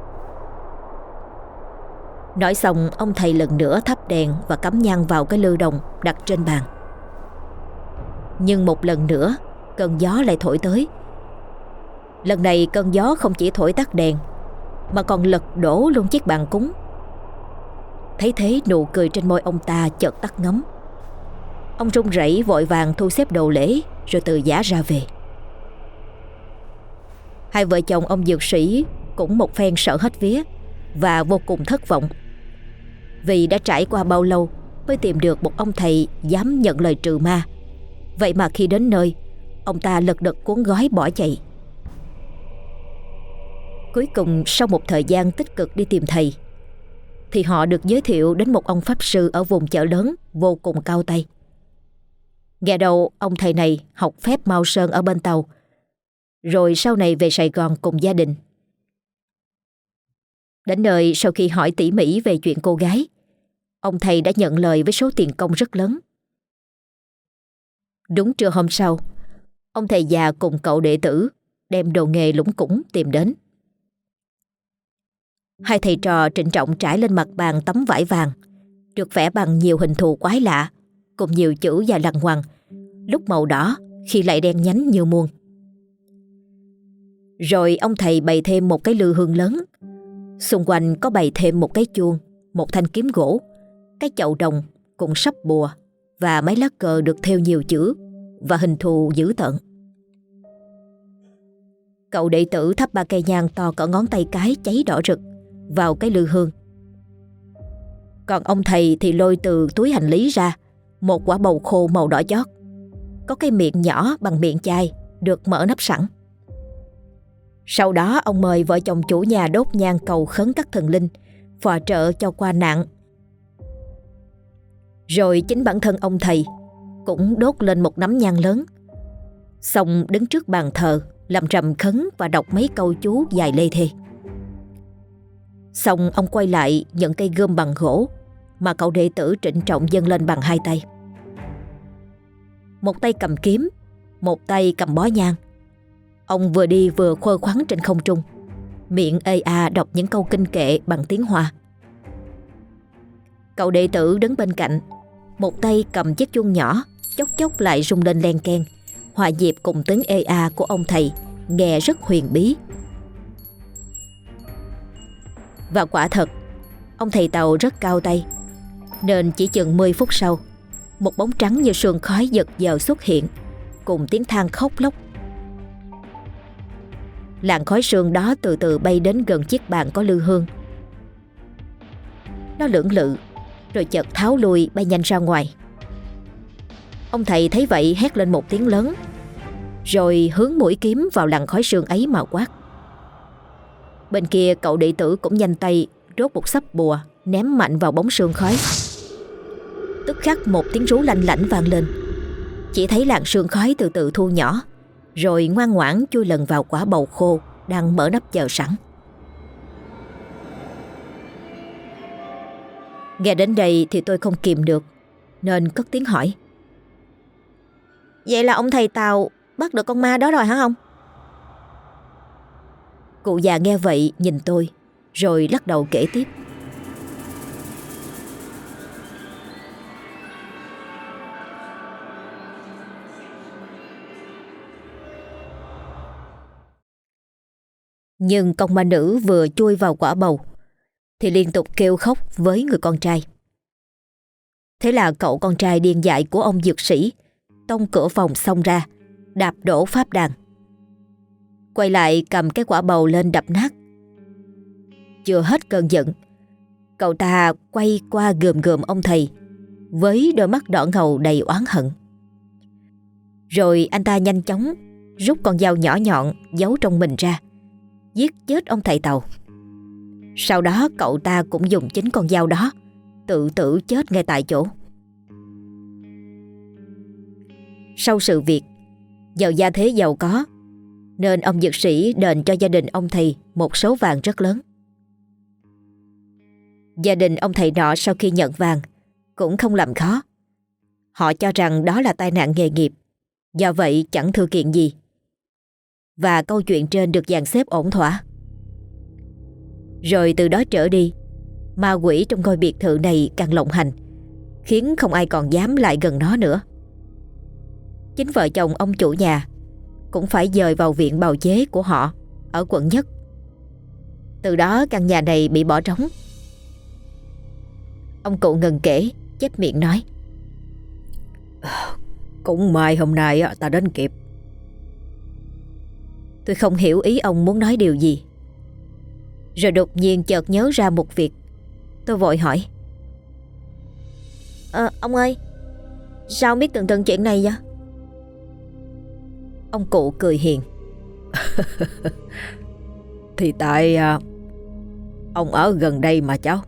Nói xong, ông thầy lần nữa thắp đèn và cắm nhang vào cái lư đồng đặt trên bàn. Nhưng một lần nữa, cơn gió lại thổi tới. Lần này cơn gió không chỉ thổi tắt đèn, mà còn lật đổ luôn chiếc bàn cúng. Thấy thế, nụ cười trên môi ông ta chợt tắt ngấm. Ông run rẩy vội vàng thu xếp đồ lễ, rồi từ giã ra về. Hai vợ chồng ông dược sĩ cũng một phen sợ hết vía và vô cùng thất vọng, vì đã trải qua bao lâu mới tìm được một ông thầy dám nhận lời trừ ma. Vậy mà khi đến nơi, ông ta lật đật cuốn gói bỏ chạy. Cuối cùng, sau một thời gian tích cực đi tìm thầy, thì họ được giới thiệu đến một ông pháp sư ở vùng chợ lớn vô cùng cao tay. Nghe đầu ông thầy này học phép Mao Sơn ở bên Tàu, rồi sau này về Sài Gòn cùng gia đình. Đến nơi, sau khi hỏi tỉ mỉ về chuyện cô gái, ông thầy đã nhận lời với số tiền công rất lớn. Đúng trưa hôm sau, ông thầy già cùng cậu đệ tử đem đồ nghề lủng củng tìm đến. Hai thầy trò trịnh trọng trải lên mặt bàn tấm vải vàng, được vẽ bằng nhiều hình thù quái lạ, cùng nhiều chữ và lằn ngoằn, lúc màu đỏ khi lại đen nhánh như muôn. Rồi ông thầy bày thêm một cái lư hương lớn. Xung quanh có bày thêm một cái chuông, một thanh kiếm gỗ, cái chậu đồng cùng sắp bùa và mấy lá cờ được thêu nhiều chữ và hình thù dữ tợn. Cậu đệ tử thắp ba cây nhang to cỡ ngón tay cái cháy đỏ rực vào cái lư hương. Còn ông thầy thì lôi từ túi hành lý ra một quả bầu khô màu đỏ chót, có cái miệng nhỏ bằng miệng chai được mở nắp sẵn. Sau đó ông mời vợ chồng chủ nhà đốt nhang cầu khấn các thần linh phò trợ cho qua nạn. Rồi chính bản thân ông thầy cũng đốt lên một nắm nhang lớn, xong đứng trước bàn thờ làm rầm khấn và đọc mấy câu chú dài lê thê. Xong ông quay lại nhận cây gươm bằng gỗ mà cậu đệ tử trịnh trọng dâng lên bằng hai tay. Một tay cầm kiếm, một tay cầm bó nhang. Ông vừa đi vừa khơ khoắn trên không trung, miệng ê a đọc những câu kinh kệ bằng tiếng Hoa. Cậu đệ tử đứng bên cạnh, một tay cầm chiếc chuông nhỏ, chốc chốc lại rung lên len keng, hòa nhịp cùng tiếng ê a của ông thầy, nghe rất huyền bí. Và quả thật, ông thầy Tàu rất cao tay, nên chỉ chừng mười phút sau, một bóng trắng như sương khói giật giờ xuất hiện, cùng tiếng than khóc lóc. Làn khói sương đó từ từ bay đến gần chiếc bàn có lư hương. Nó lưỡng lự, rồi chợt tháo lui bay nhanh ra ngoài. Ông thầy thấy vậy hét lên một tiếng lớn, rồi hướng mũi kiếm vào làn khói sương ấy mà quát. Bên kia cậu đệ tử cũng nhanh tay rốt một sắp bùa ném mạnh vào bóng sương khói. Tức khắc một tiếng rú lanh lảnh vang lên. Chỉ thấy làn sương khói từ từ thu nhỏ, rồi ngoan ngoãn chui lần vào quả bầu khô đang mở nắp chờ sẵn. Nghe đến đây thì tôi không kìm được, nên cất tiếng hỏi: "Vậy là ông thầy Tàu bắt được con ma đó rồi hả ông?" Cụ già nghe vậy nhìn tôi, rồi lắc đầu kể tiếp: Nhưng con ma nữ vừa chui vào quả bầu thì liên tục kêu khóc với người con trai. Thế là cậu con trai điên dại của ông dược sĩ tông cửa phòng xông ra, đạp đổ pháp đàn, quay lại cầm cái quả bầu lên đập nát. Chưa hết cơn giận, cậu ta quay qua gườm gườm ông thầy với đôi mắt đỏ ngầu đầy oán hận. Rồi anh ta nhanh chóng rút con dao nhỏ nhọn giấu trong mình ra, giết chết ông thầy Tàu. Sau đó cậu ta cũng dùng chính con dao đó tự tử chết ngay tại chỗ. Sau sự việc, giàu gia thế giàu có, nên ông dược sĩ đền cho gia đình ông thầy một số vàng rất lớn. Gia đình ông thầy nọ sau khi nhận vàng cũng không làm khó. Họ cho rằng đó là tai nạn nghề nghiệp, do vậy chẳng thư kiện gì. Và câu chuyện trên được dàn xếp ổn thỏa. Rồi từ đó trở đi, ma quỷ trong ngôi biệt thự này càng lộng hành, khiến không ai còn dám lại gần nó nữa. Chính vợ chồng ông chủ nhà cũng phải dời vào viện bào chế của họ ở quận Nhất. Từ đó căn nhà này bị bỏ trống. Ông cụ ngừng kể, chép miệng nói: "Cũng may hôm nay ta đến kịp." Tôi không hiểu ý ông muốn nói điều gì. Rồi đột nhiên chợt nhớ ra một việc. Tôi vội hỏi: à, "Ông ơi, sao ông biết tường tường chuyện này vậy?" Ông cụ cười hiền: "Thì tại à, ông ở gần đây mà cháu."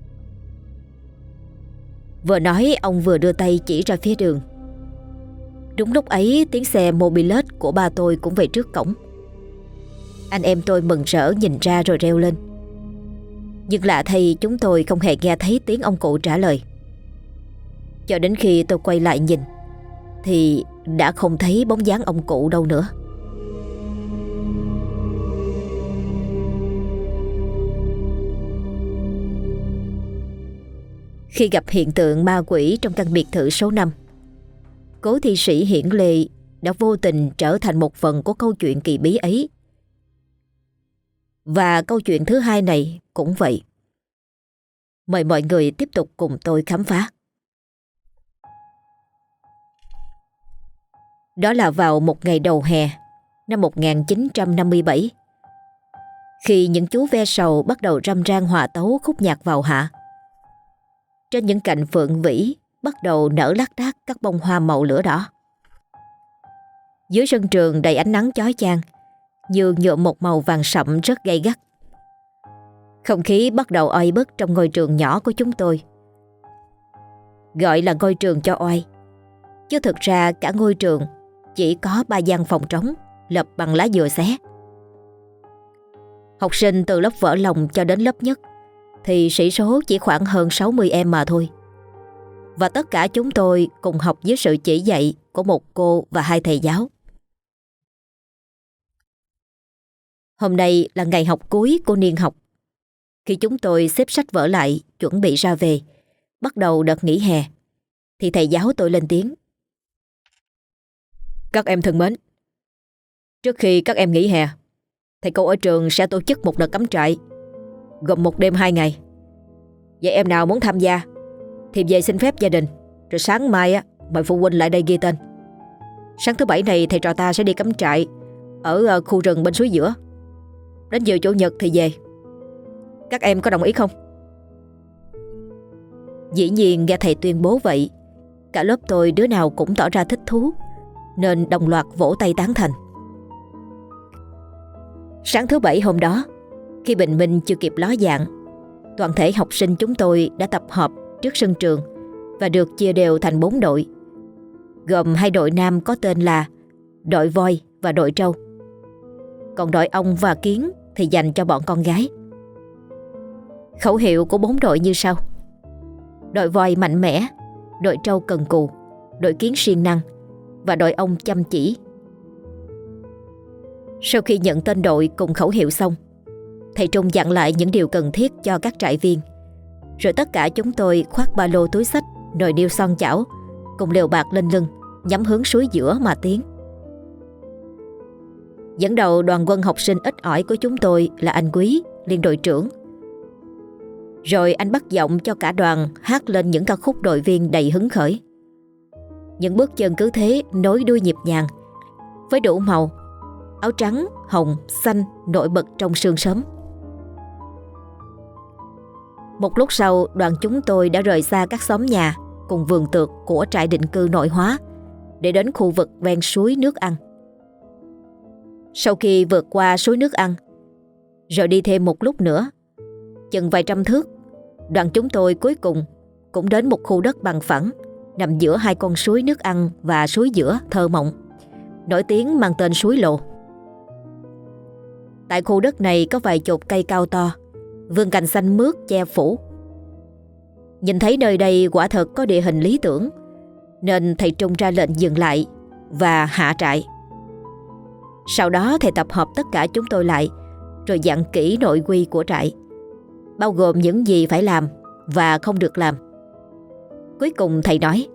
Vừa nói ông vừa đưa tay chỉ ra phía đường. Đúng lúc ấy tiếng xe mobilet của ba tôi cũng về trước cổng. Anh em tôi mừng rỡ nhìn ra rồi reo lên. Nhưng lạ thay chúng tôi không hề nghe thấy tiếng ông cụ trả lời. Cho đến khi tôi quay lại nhìn thì đã không thấy bóng dáng ông cụ đâu nữa. Khi gặp hiện tượng ma quỷ trong căn biệt thự số năm, cố thi sĩ Hiển Lê đã vô tình trở thành một phần của câu chuyện kỳ bí ấy. Và câu chuyện thứ hai này cũng vậy. Mời mọi người tiếp tục cùng tôi khám phá. Đó là vào một ngày đầu hè năm một nghìn chín trăm năm mươi bảy, khi những chú ve sầu bắt đầu râm ran hòa tấu khúc nhạc vào hạ. Trên những cành phượng vĩ bắt đầu nở lác đác các bông hoa màu lửa đỏ. Dưới sân trường đầy ánh nắng chói chang, như nhuộm một màu vàng sậm rất gay gắt. Không khí bắt đầu oi bức trong ngôi trường nhỏ của chúng tôi. Gọi là ngôi trường cho oai, chứ thực ra cả ngôi trường chỉ có ba gian phòng trống lập bằng lá dừa xé. Học sinh từ lớp vỡ lòng cho đến lớp nhất thì sĩ số chỉ khoảng hơn sáu mươi em mà thôi. Và tất cả chúng tôi cùng học dưới sự chỉ dạy của một cô và hai thầy giáo. Hôm nay là ngày học cuối của niên học. Khi chúng tôi xếp sách vở lại chuẩn bị ra về, bắt đầu đợt nghỉ hè, thì thầy giáo tôi lên tiếng. Các em thân mến, trước khi các em nghỉ hè, thầy cô ở trường sẽ tổ chức một đợt cắm trại gồm một đêm hai ngày. Vậy em nào muốn tham gia thì về xin phép gia đình, rồi sáng mai á mời phụ huynh lại đây ghi tên. Sáng thứ bảy này thầy trò ta sẽ đi cắm trại ở khu rừng bên suối giữa. Đến giờ chủ nhật thì về. Các em có đồng ý không? Dĩ nhiên nghe thầy tuyên bố vậy, cả lớp tôi đứa nào cũng tỏ ra thích thú, nên đồng loạt vỗ tay tán thành. Sáng thứ bảy hôm đó, khi bình minh chưa kịp ló dạng, toàn thể học sinh chúng tôi đã tập hợp trước sân trường và được chia đều thành bốn đội, gồm hai đội nam có tên là đội voi và đội trâu, còn đội ong và kiến thì dành cho bọn con gái. Khẩu hiệu của bốn đội như sau: đội voi mạnh mẽ, đội trâu cần cù, đội kiến siêng năng và đội ong chăm chỉ. Sau khi nhận tên đội cùng khẩu hiệu xong, thầy Trung dặn lại những điều cần thiết cho các trại viên, rồi tất cả chúng tôi khoác ba lô túi xách, nồi niêu son chảo, cùng lều bạt lên lưng, nhắm hướng suối giữa mà tiến. Dẫn đầu đoàn quân học sinh ít ỏi của chúng tôi là anh Quý, liên đội trưởng. Rồi anh bắt giọng cho cả đoàn hát lên những ca khúc đội viên đầy hứng khởi. Những bước chân cứ thế nối đuôi nhịp nhàng, với đủ màu, áo trắng, hồng, xanh nổi bật trong sương sớm. Một lúc sau, đoàn chúng tôi đã rời xa các xóm nhà cùng vườn tược của trại định cư nội hóa để đến khu vực ven suối nước Ăn. Sau khi vượt qua suối nước Ăn, rồi đi thêm một lúc nữa, chừng vài trăm thước, đoàn chúng tôi cuối cùng cũng đến một khu đất bằng phẳng nằm giữa hai con suối nước Ăn và suối giữa thơ mộng, nổi tiếng mang tên suối Lồ. Tại khu đất này có vài chục cây cao to, vươn cành xanh mướt che phủ. Nhìn thấy nơi đây quả thật có địa hình lý tưởng, nên thầy Trung ra lệnh dừng lại và hạ trại. Sau đó thầy tập hợp tất cả chúng tôi lại, rồi dặn kỹ nội quy của trại, bao gồm những gì phải làm và không được làm. Cuối cùng thầy nói: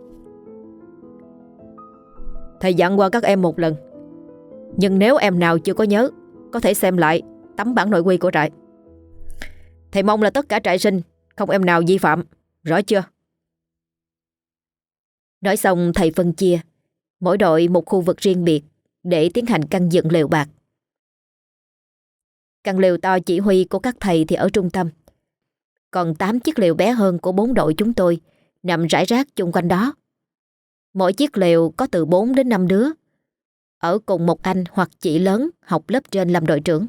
Thầy dặn qua các em một lần, nhưng nếu em nào chưa có nhớ, có thể xem lại tấm bản nội quy của trại. Thầy mong là tất cả trại sinh không em nào vi phạm, rõ chưa? Nói xong thầy phân chia mỗi đội một khu vực riêng biệt để tiến hành căn dựng lều bạt. Căn lều to chỉ huy của các thầy thì ở trung tâm, còn tám chiếc lều bé hơn của bốn đội chúng tôi nằm rải rác chung quanh đó. Mỗi chiếc lều có từ bốn đến năm đứa, ở cùng một anh hoặc chị lớn học lớp trên làm đội trưởng.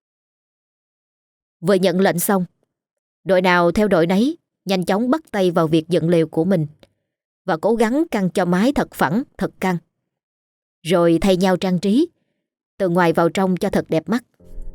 Vừa nhận lệnh xong, đội nào theo đội nấy nhanh chóng bắt tay vào việc dựng lều của mình và cố gắng căng cho mái thật phẳng, thật căng. Rồi thay nhau trang trí, từ ngoài vào trong cho thật đẹp mắt.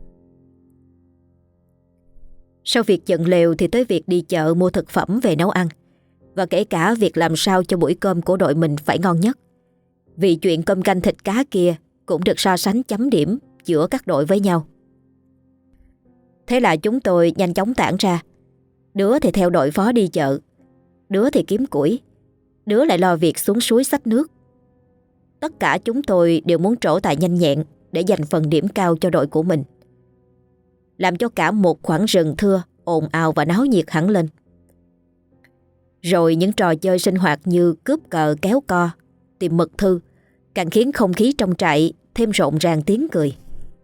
Sau việc dựng lều thì tới việc đi chợ mua thực phẩm về nấu ăn, và kể cả việc làm sao cho buổi cơm của đội mình phải ngon nhất. Vì chuyện cơm canh thịt cá kia cũng được so sánh chấm điểm giữa các đội với nhau. Thế là chúng tôi nhanh chóng tản ra. Đứa thì theo đội phó đi chợ, đứa thì kiếm củi, đứa lại lo việc xuống suối xách nước. Tất cả chúng tôi đều muốn trổ tài nhanh nhẹn để giành phần điểm cao cho đội của mình. làm cho cả một khoảng rừng thưa ồn ào và náo nhiệt hẳn lên. Rồi những trò chơi sinh hoạt như cướp cờ, kéo co, tìm mật thư càng khiến không khí trong trại thêm rộn ràng tiếng cười.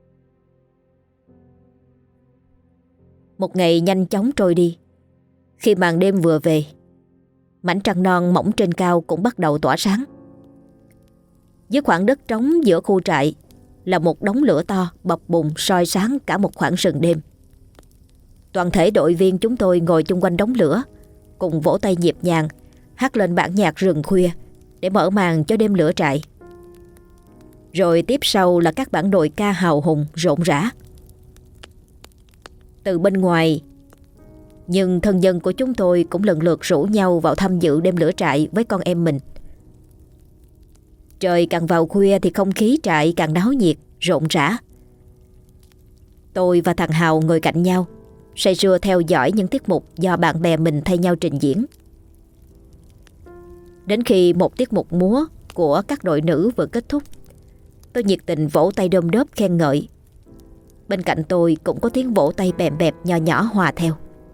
Một ngày nhanh chóng trôi đi. Khi màn đêm vừa về, mảnh trăng non mỏng trên cao cũng bắt đầu tỏa sáng. Dưới khoảng đất trống giữa khu trại là một đống lửa to bập bùng soi sáng cả một khoảng rừng đêm. Toàn thể đội viên chúng tôi ngồi chung quanh đống lửa, cùng vỗ tay nhịp nhàng, hát lên bản nhạc rừng khuya để mở màn cho đêm lửa trại. Rồi tiếp sau là các bản đội ca hào hùng rộn rã. Từ bên ngoài, nhưng thân nhân của chúng tôi cũng lần lượt rủ nhau vào tham dự đêm lửa trại với con em mình. Trời càng vào khuya thì không khí trại càng náo nhiệt, rộn rã. Tôi và thằng Hào ngồi cạnh nhau, say sưa theo dõi những tiết mục do bạn bè mình thay nhau trình diễn. Đến khi một tiết mục múa của các đội nữ vừa kết thúc, tôi nhiệt tình vỗ tay đôm đốp khen ngợi. Bên cạnh tôi cũng có tiếng vỗ tay bèm bẹp nhỏ nhỏ hòa theo.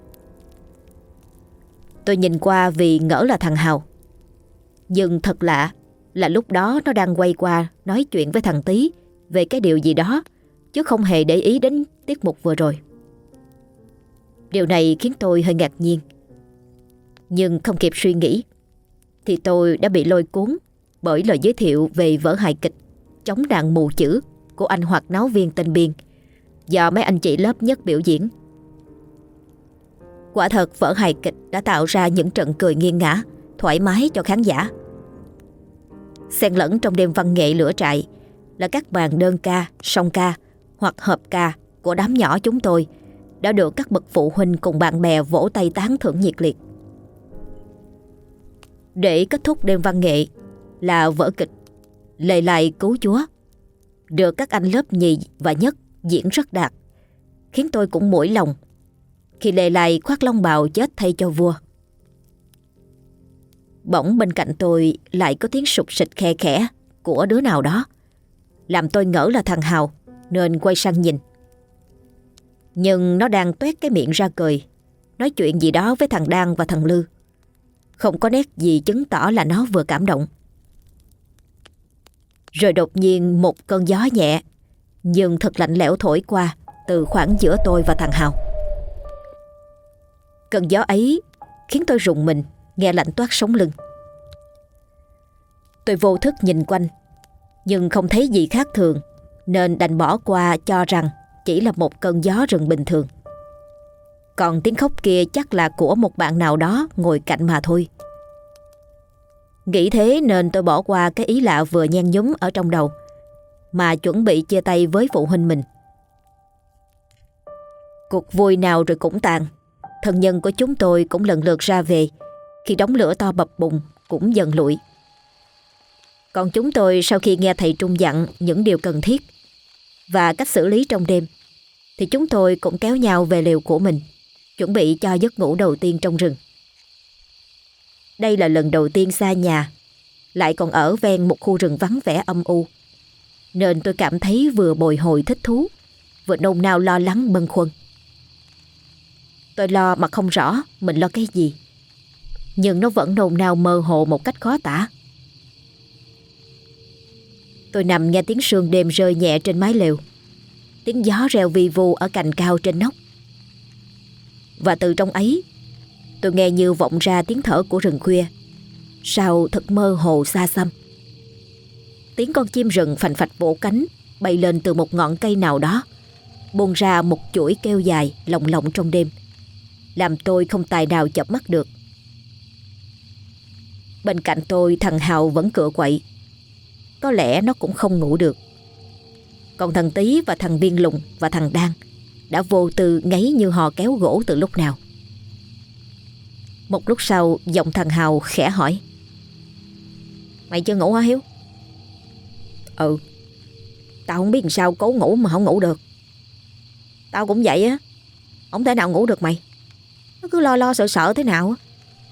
Tôi nhìn qua vì ngỡ là thằng Hào. Nhưng thật lạ là lúc đó nó đang quay qua nói chuyện với thằng Tý về cái điều gì đó, chứ không hề để ý đến tiết mục vừa rồi. Điều này khiến tôi hơi ngạc nhiên. Nhưng không kịp suy nghĩ thì tôi đã bị lôi cuốn bởi lời giới thiệu về vở hài kịch Chống nạn mù chữ của anh hoạt náo viên tên Biên, do mấy anh chị lớp nhất biểu diễn. Quả thật vở hài kịch đã tạo ra những trận cười nghiêng ngã, thoải mái cho khán giả. Xen lẫn trong đêm văn nghệ lửa trại là các màn đơn ca, song ca hoặc hợp ca của đám nhỏ chúng tôi đã được các bậc phụ huynh cùng bạn bè vỗ tay tán thưởng nhiệt liệt. Để kết thúc đêm văn nghệ là vở kịch Lề Lài Cứu Chúa, được các anh lớp nhì và nhất diễn rất đạt, khiến tôi cũng mũi lòng khi Lề Lài khoác long bào chết thay cho vua. Bỗng bên cạnh tôi lại có tiếng sụt sịt khe khẽ của đứa nào đó, làm tôi ngỡ là thằng Hào nên quay sang nhìn. Nhưng nó đang toét cái miệng ra cười, nói chuyện gì đó với thằng Đan và thằng Lư. Không có nét gì chứng tỏ là nó vừa cảm động. Rồi đột nhiên một cơn gió nhẹ nhưng thật lạnh lẽo thổi qua từ khoảng giữa tôi và thằng Hào. Cơn gió ấy khiến tôi rùng mình, nghe lạnh toát sống lưng. Tôi vô thức nhìn quanh nhưng không thấy gì khác thường, nên đành bỏ qua cho rằng chỉ là một cơn gió rừng bình thường. Còn tiếng khóc kia chắc là của một bạn nào đó ngồi cạnh mà thôi. Nghĩ thế nên tôi bỏ qua cái ý lạ vừa nhen nhúm ở trong đầu, mà chuẩn bị chia tay với phụ huynh mình. Cuộc vui nào rồi cũng tàn. Thân nhân của chúng tôi cũng lần lượt ra về khi đống lửa to bập bùng cũng dần lụi. Còn chúng tôi sau khi nghe thầy Trung dặn những điều cần thiết và cách xử lý trong đêm, thì chúng tôi cũng kéo nhau về lều của mình, chuẩn bị cho giấc ngủ đầu tiên trong rừng. Đây là lần đầu tiên xa nhà, lại còn ở ven một khu rừng vắng vẻ âm u, nên tôi cảm thấy vừa bồi hồi thích thú, vừa nôn nao lo lắng bâng khuâng. Tôi lo mà không rõ mình lo cái gì, nhưng nó vẫn nôn nao mơ hồ một cách khó tả. Tôi nằm nghe tiếng sương đêm rơi nhẹ trên mái lều, tiếng gió reo vi vu ở cành cao trên nóc. Và từ trong ấy, tôi nghe như vọng ra tiếng thở của rừng khuya, sao thật mơ hồ xa xăm. Tiếng con chim rừng phành phạch vỗ cánh bay lên từ một ngọn cây nào đó, buông ra một chuỗi kêu dài lồng lộng trong đêm, làm tôi không tài nào chợp mắt được. Bên cạnh tôi, thằng Hào vẫn cựa quậy. Có lẽ nó cũng không ngủ được. Còn thằng Tý và thằng Biên Lùng và thằng Đan đã vô tư ngáy như hò kéo gỗ từ lúc nào. Một lúc sau, giọng thằng Hào khẽ hỏi: "Mày chưa ngủ hả Hiếu?" "Ừ. Tao không biết làm sao cố ngủ mà không ngủ được." "Tao cũng vậy á. Không thể nào ngủ được mày. Nó cứ lo lo sợ sợ thế nào á."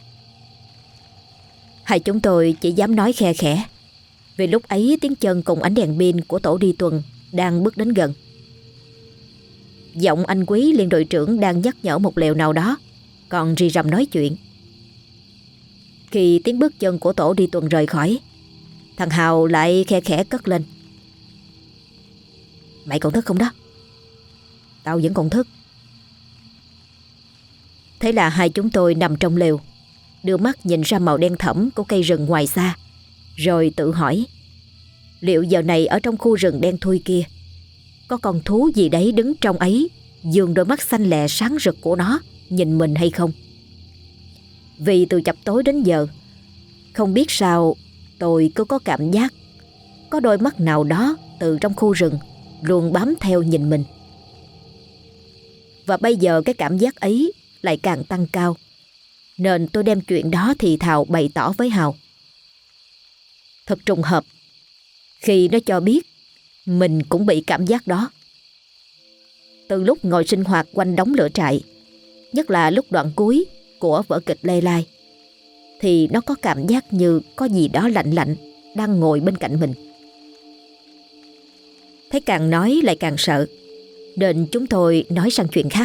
Hai chúng tôi chỉ dám nói khe khẽ, vì lúc ấy tiếng chân cùng ánh đèn pin của tổ đi tuần đang bước đến gần. Giọng anh Quý liên đội trưởng đang nhắc nhở một lều nào đó, còn rì rầm nói chuyện. Khi tiếng bước chân của tổ đi tuần rời khỏi, thằng Hào lại khe khẽ cất lên: "Mày còn thức không đó?" "Tao vẫn còn thức." Thế là hai chúng tôi nằm trong lều, đưa mắt nhìn ra màu đen thẫm của cây rừng ngoài xa, rồi tự hỏi liệu giờ này ở trong khu rừng đen thui kia có con thú gì đấy đứng trong ấy, dường đôi mắt xanh lè sáng rực của nó nhìn mình hay không. Vì từ chập tối đến giờ, không biết sao tôi cứ có cảm giác có đôi mắt nào đó từ trong khu rừng luôn bám theo nhìn mình. Và bây giờ cái cảm giác ấy lại càng tăng cao, nên tôi đem chuyện đó thì thào bày tỏ với Hào. Thật trùng hợp khi nó cho biết mình cũng bị cảm giác đó. Từ lúc ngồi sinh hoạt quanh đống lửa trại, nhất là lúc đoạn cuối của vở kịch Lê Lai, thì nó có cảm giác như có gì đó lạnh lạnh đang ngồi bên cạnh mình. Thế càng nói lại càng sợ, nên chúng tôi nói sang chuyện khác.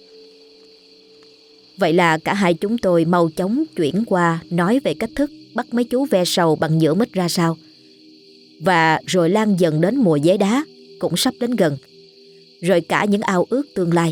Vậy là cả hai chúng tôi mau chóng chuyển qua nói về cách thức bắt mấy chú ve sầu bằng nhựa mít ra sao. Và rồi lan dần đến mùa giấy đá cũng sắp đến gần, rồi cả những ao ước tương lai.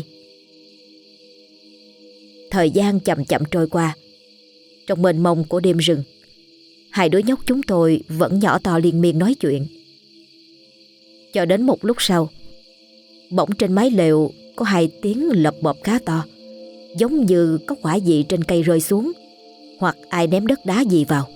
Thời gian chậm chậm trôi qua. Trong mênh mông của đêm rừng, hai đứa nhóc chúng tôi vẫn nhỏ to liên miên nói chuyện. Cho đến một lúc sau, bỗng trên mái lều có hai tiếng lợp bợp khá to, giống như có quả gì trên cây rơi xuống, hoặc ai ném đất đá gì vào.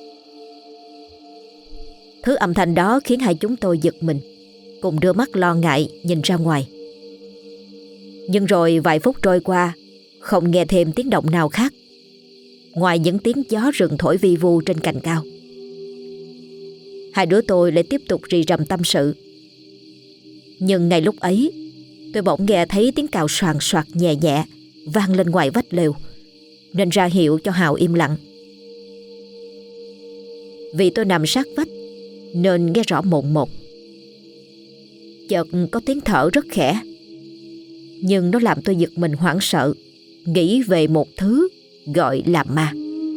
Thứ âm thanh đó khiến hai chúng tôi giật mình, cùng đưa mắt lo ngại nhìn ra ngoài. Nhưng rồi vài phút trôi qua, không nghe thêm tiếng động nào khác, ngoài những tiếng gió rừng thổi vi vu trên cành cao. Hai đứa tôi lại tiếp tục rì rầm tâm sự. Nhưng ngay lúc ấy, tôi bỗng nghe thấy tiếng cào soàn soạt nhẹ nhẹ vang lên ngoài vách lều, nên ra hiệu cho Hào im lặng. Vì tôi nằm sát vách nên nghe rõ mồn một. Chợt có tiếng thở rất khẽ, nhưng nó làm tôi giật mình hoảng sợ, nghĩ về một thứ gọi là ma.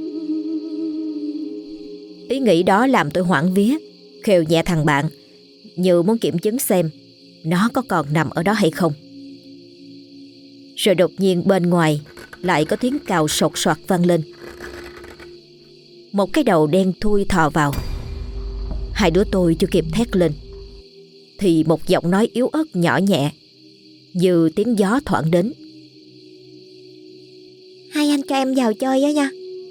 Ý nghĩ đó làm tôi hoảng vía, khều nhẹ thằng bạn, như muốn kiểm chứng xem nó có còn nằm ở đó hay không. Rồi đột nhiên bên ngoài lại có tiếng cào sột soạt vang lên. Một cái đầu đen thui thò vào. Hai đứa tôi chưa kịp thét lên thì một giọng nói yếu ớt nhỏ nhẹ như tiếng gió thoảng đến: "Hai anh cho em vào chơi với nha."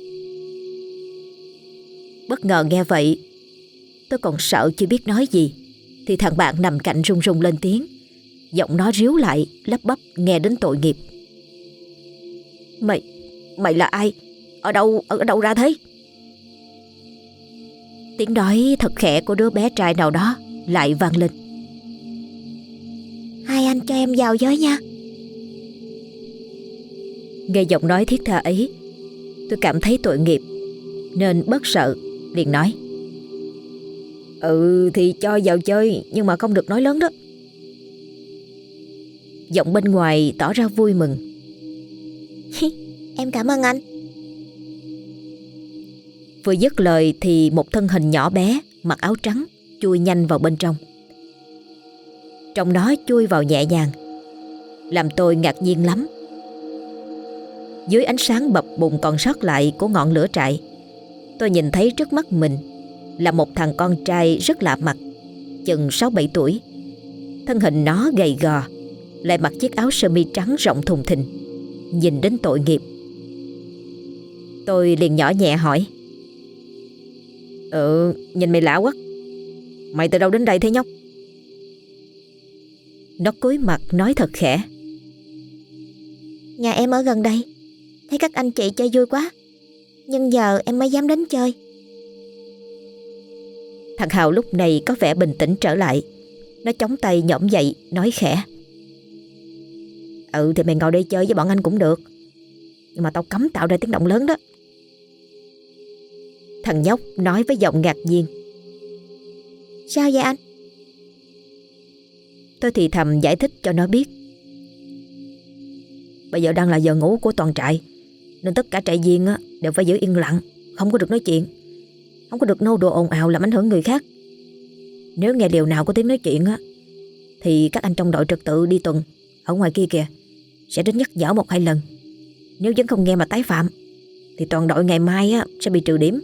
Bất ngờ nghe vậy, tôi còn sợ chưa biết nói gì, thì thằng bạn nằm cạnh run run lên tiếng, giọng nó ríu lại lắp bắp nghe đến tội nghiệp: Mày, mày là ai? Ở đâu, ở đâu ra thế?" Tiếng nói thật khẽ của đứa bé trai nào đó lại vang lên: "Hai anh cho em vào với nha." Nghe giọng nói thiết tha ấy, tôi cảm thấy tội nghiệp nên bớt sợ, liền nói: "Ừ thì cho vào chơi, nhưng mà không được nói lớn đó." Giọng bên ngoài tỏ ra vui mừng: "Em cảm ơn anh." Vừa dứt lời thì một thân hình nhỏ bé mặc áo trắng chui nhanh vào bên trong. Trong nó chui vào nhẹ nhàng, làm tôi ngạc nhiên lắm. Dưới ánh sáng bập bùng còn sót lại của ngọn lửa trại, tôi nhìn thấy trước mắt mình là một thằng con trai rất lạ mặt, chừng sáu bảy tuổi. Thân hình nó gầy gò, lại mặc chiếc áo sơ mi trắng rộng thùng thình, nhìn đến tội nghiệp. Tôi liền nhỏ nhẹ hỏi: "Ừ, nhìn mày lạ quá. Mày từ đâu đến đây thế nhóc?" Nó cúi mặt nói thật khẽ: "Nhà em ở gần đây, thấy các anh chị chơi vui quá, nhưng giờ em mới dám đến chơi." Thằng Hào lúc này có vẻ bình tĩnh trở lại. Nó chống tay nhõm dậy nói khẽ: "Ừ thì mày ngồi đây chơi với bọn anh cũng được, nhưng mà tao cấm tạo ra tiếng động lớn đó." Thằng nhóc nói với giọng ngạc nhiên: "Sao vậy anh?" Tôi thì thầm giải thích cho nó biết. Bây giờ đang là giờ ngủ của toàn trại, nên tất cả trại viên á, đều phải giữ yên lặng, không có được nói chuyện, không có được nô đùa ồn ào làm ảnh hưởng người khác. Nếu nghe điều nào có tiếng nói chuyện á, thì các anh trong đội trật tự đi tuần ở ngoài kia kìa sẽ đến nhắc nhở một hai lần. Nếu vẫn không nghe mà tái phạm thì toàn đội ngày mai á, sẽ bị trừ điểm.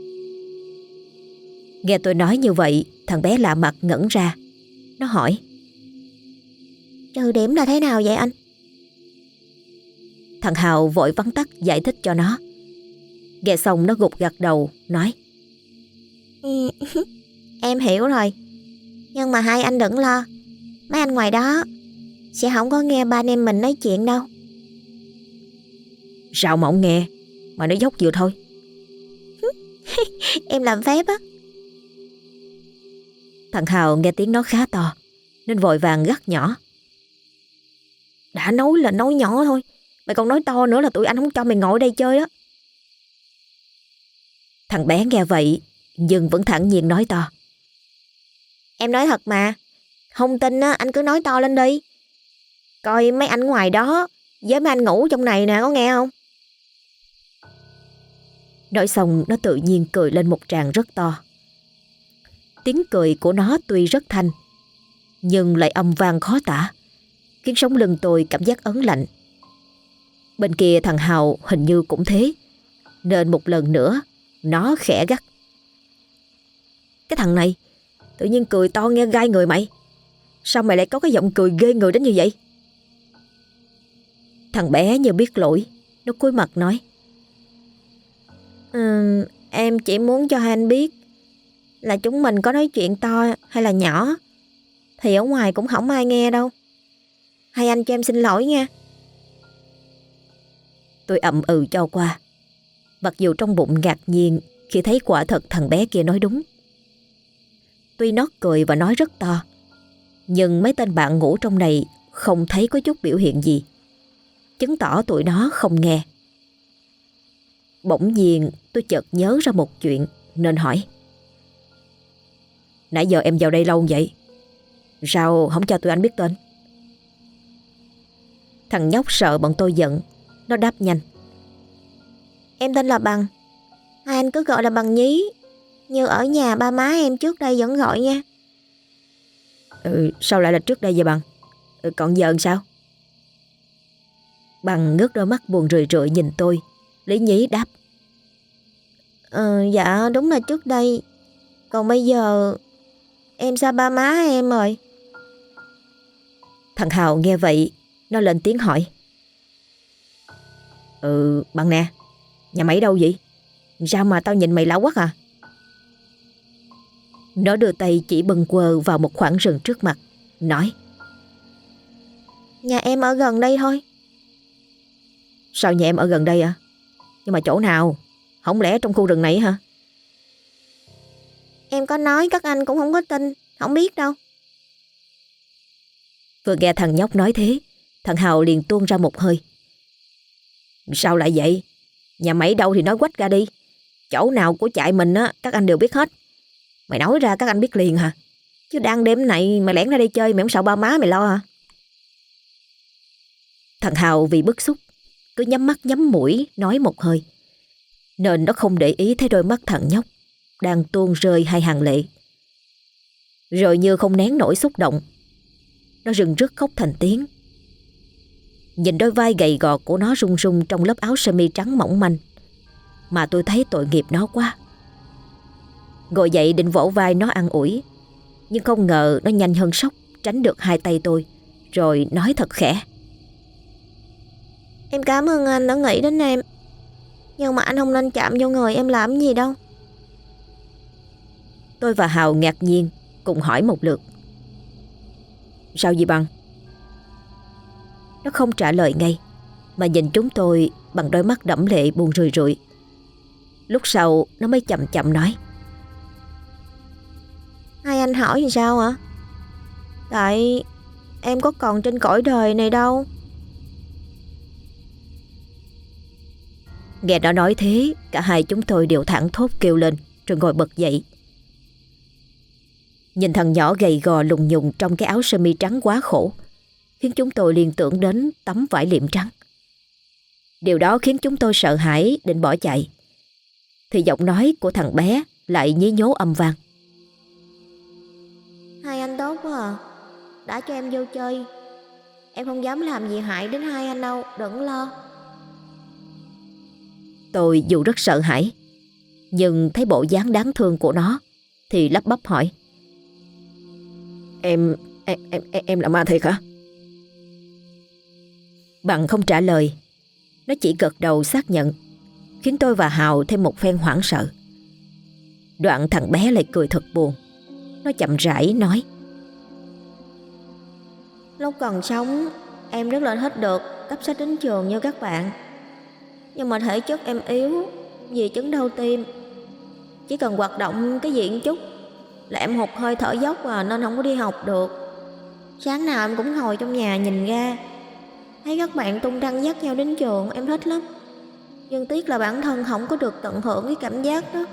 Nghe tôi nói như vậy, thằng bé lạ mặt ngẩn ra. Nó hỏi: Trừ điểm là thế nào vậy anh? Thằng Hào vội vắn tắt giải thích cho nó. Nghe xong nó gục gật đầu nói: Ừ, em hiểu rồi. Nhưng mà hai anh đừng lo, mấy anh ngoài đó sẽ không có nghe ba anh em mình nói chuyện đâu. Sao mà không nghe, mà nói dốc vừa thôi. Em làm phép á. Thằng Hào nghe tiếng nó khá to nên vội vàng gắt nhỏ: Đã nói là nói nhỏ thôi, mày còn nói to nữa là tụi anh không cho mày ngồi đây chơi đó. Thằng bé nghe vậy nhưng vẫn thản nhiên nói to: Em nói thật mà, không tin á anh cứ nói to lên đi. Coi mấy anh ngoài đó với mấy anh ngủ trong này nè, có nghe không? Nói xong nó tự nhiên cười lên một tràng rất to. Tiếng cười của nó tuy rất thanh nhưng lại âm vang khó tả, khiến sống lưng tôi cảm giác ớn lạnh. Bên kia thằng Hào hình như cũng thế, nên một lần nữa nó khẽ gắt: Cái thằng này tự nhiên cười to nghe gai người mày. Sao mày lại có cái giọng cười ghê người đến như vậy? Thằng bé như biết lỗi, nó cúi mặt nói: ừ, Em chỉ muốn cho hai anh biết là chúng mình có nói chuyện to hay là nhỏ thì ở ngoài cũng không ai nghe đâu. Hai anh cho em xin lỗi nha. Tôi ậm ừ cho qua, mặc dù trong bụng ngạc nhiên khi thấy quả thật thằng bé kia nói đúng. Tuy nó cười và nói rất to, nhưng mấy tên bạn ngủ trong này không thấy có chút biểu hiện gì, chứng tỏ tụi nó không nghe. Bỗng nhiên tôi chợt nhớ ra một chuyện nên hỏi: Nãy giờ em vào đây lâu vậy, sao không cho tụi anh biết tên? Thằng nhóc sợ bọn tôi giận, nó đáp nhanh: Em tên là Bằng, hai anh cứ gọi là Bằng Nhí, như ở nhà ba má em trước đây vẫn gọi nha. Ừ, sao lại là trước đây vậy Bằng? Ừ, còn giờ sao? Bằng ngước đôi mắt buồn rười rượi nhìn tôi. Lý nhí đáp: Ờ, dạ đúng là trước đây. Còn bây giờ em xa ba má em rồi. Thằng Hào nghe vậy, nó lên tiếng hỏi: Ừ, Bằng nè, nhà mày đâu vậy? Sao mà tao nhìn mày lạ quá à? Nó đưa tay chỉ bâng quơ vào một khoảng rừng trước mặt, nói: Nhà em ở gần đây thôi. Sao nhà em ở gần đây à? Nhưng mà chỗ nào? Không lẽ trong khu rừng này hả? Em có nói các anh cũng không có tin, không biết đâu. Vừa nghe thằng nhóc nói thế, thằng Hào liền tuôn ra một hơi. Sao lại vậy? Nhà mày đâu thì nói quách ra đi. Chỗ nào của trại mình á, các anh đều biết hết. Mày nói ra các anh biết liền hả? Chứ đang đêm này mày lẻn ra đây chơi, mày không sợ ba má mày lo hả? Thằng Hào vì bức xúc cứ nhắm mắt nhắm mũi nói một hơi, nên nó không để ý thấy đôi mắt thằng nhóc đang tuôn rơi hai hàng lệ. Rồi như không nén nổi xúc động, nó rưng rức khóc thành tiếng. Nhìn đôi vai gầy gò của nó run run trong lớp áo sơ mi trắng mỏng manh, mà tôi thấy tội nghiệp nó quá. Ngồi dậy định vỗ vai nó an ủi, nhưng không ngờ nó nhanh hơn sóc tránh được hai tay tôi, rồi nói thật khẽ: Em cảm ơn anh đã nghĩ đến em, nhưng mà anh không nên chạm vô người em làm gì đâu. Tôi và Hào ngạc nhiên cùng hỏi một lượt: Sao vậy Bằng? Nó không trả lời ngay, mà nhìn chúng tôi bằng đôi mắt đẫm lệ buồn rười rượi. Lúc sau nó mới chậm chậm nói: Hai anh hỏi thì sao hả? Tại em có còn trên cõi đời này đâu. Nghe nó nói thế, cả hai chúng tôi đều thẳng thốt kêu lên, rồi ngồi bật dậy. Nhìn thằng nhỏ gầy gò lùng nhùng trong cái áo sơ mi trắng quá khổ, khiến chúng tôi liên tưởng đến tấm vải liệm trắng. Điều đó khiến chúng tôi sợ hãi định bỏ chạy. Thì giọng nói của thằng bé lại nhí nhố âm vang. Hai anh tốt quá à. Đã cho em vô chơi, em không dám làm gì hại đến hai anh đâu, đừng lo. Tôi dù rất sợ hãi, nhưng thấy bộ dáng đáng thương của nó thì lắp bắp hỏi. Em, em, em, em là ma thiệt hả? Bằng không trả lời, nó chỉ gật đầu xác nhận, khiến tôi và Hào thêm một phen hoảng sợ. Đoạn thằng bé lại cười thật buồn. Nó chậm rãi nói. Lúc còn sống, em rất là thích được cấp sách đến trường như các bạn. Nhưng mà thể chất em yếu vì chứng đau tim. Chỉ cần hoạt động cái gì một chút là em hụt hơi thở dốc à, nên không có đi học được. Sáng nào em cũng ngồi trong nhà nhìn ra, thấy các bạn tung tăng dắt nhau đến trường, em thích lắm. Nhưng tiếc là bản thân không có được tận hưởng cái cảm giác đó.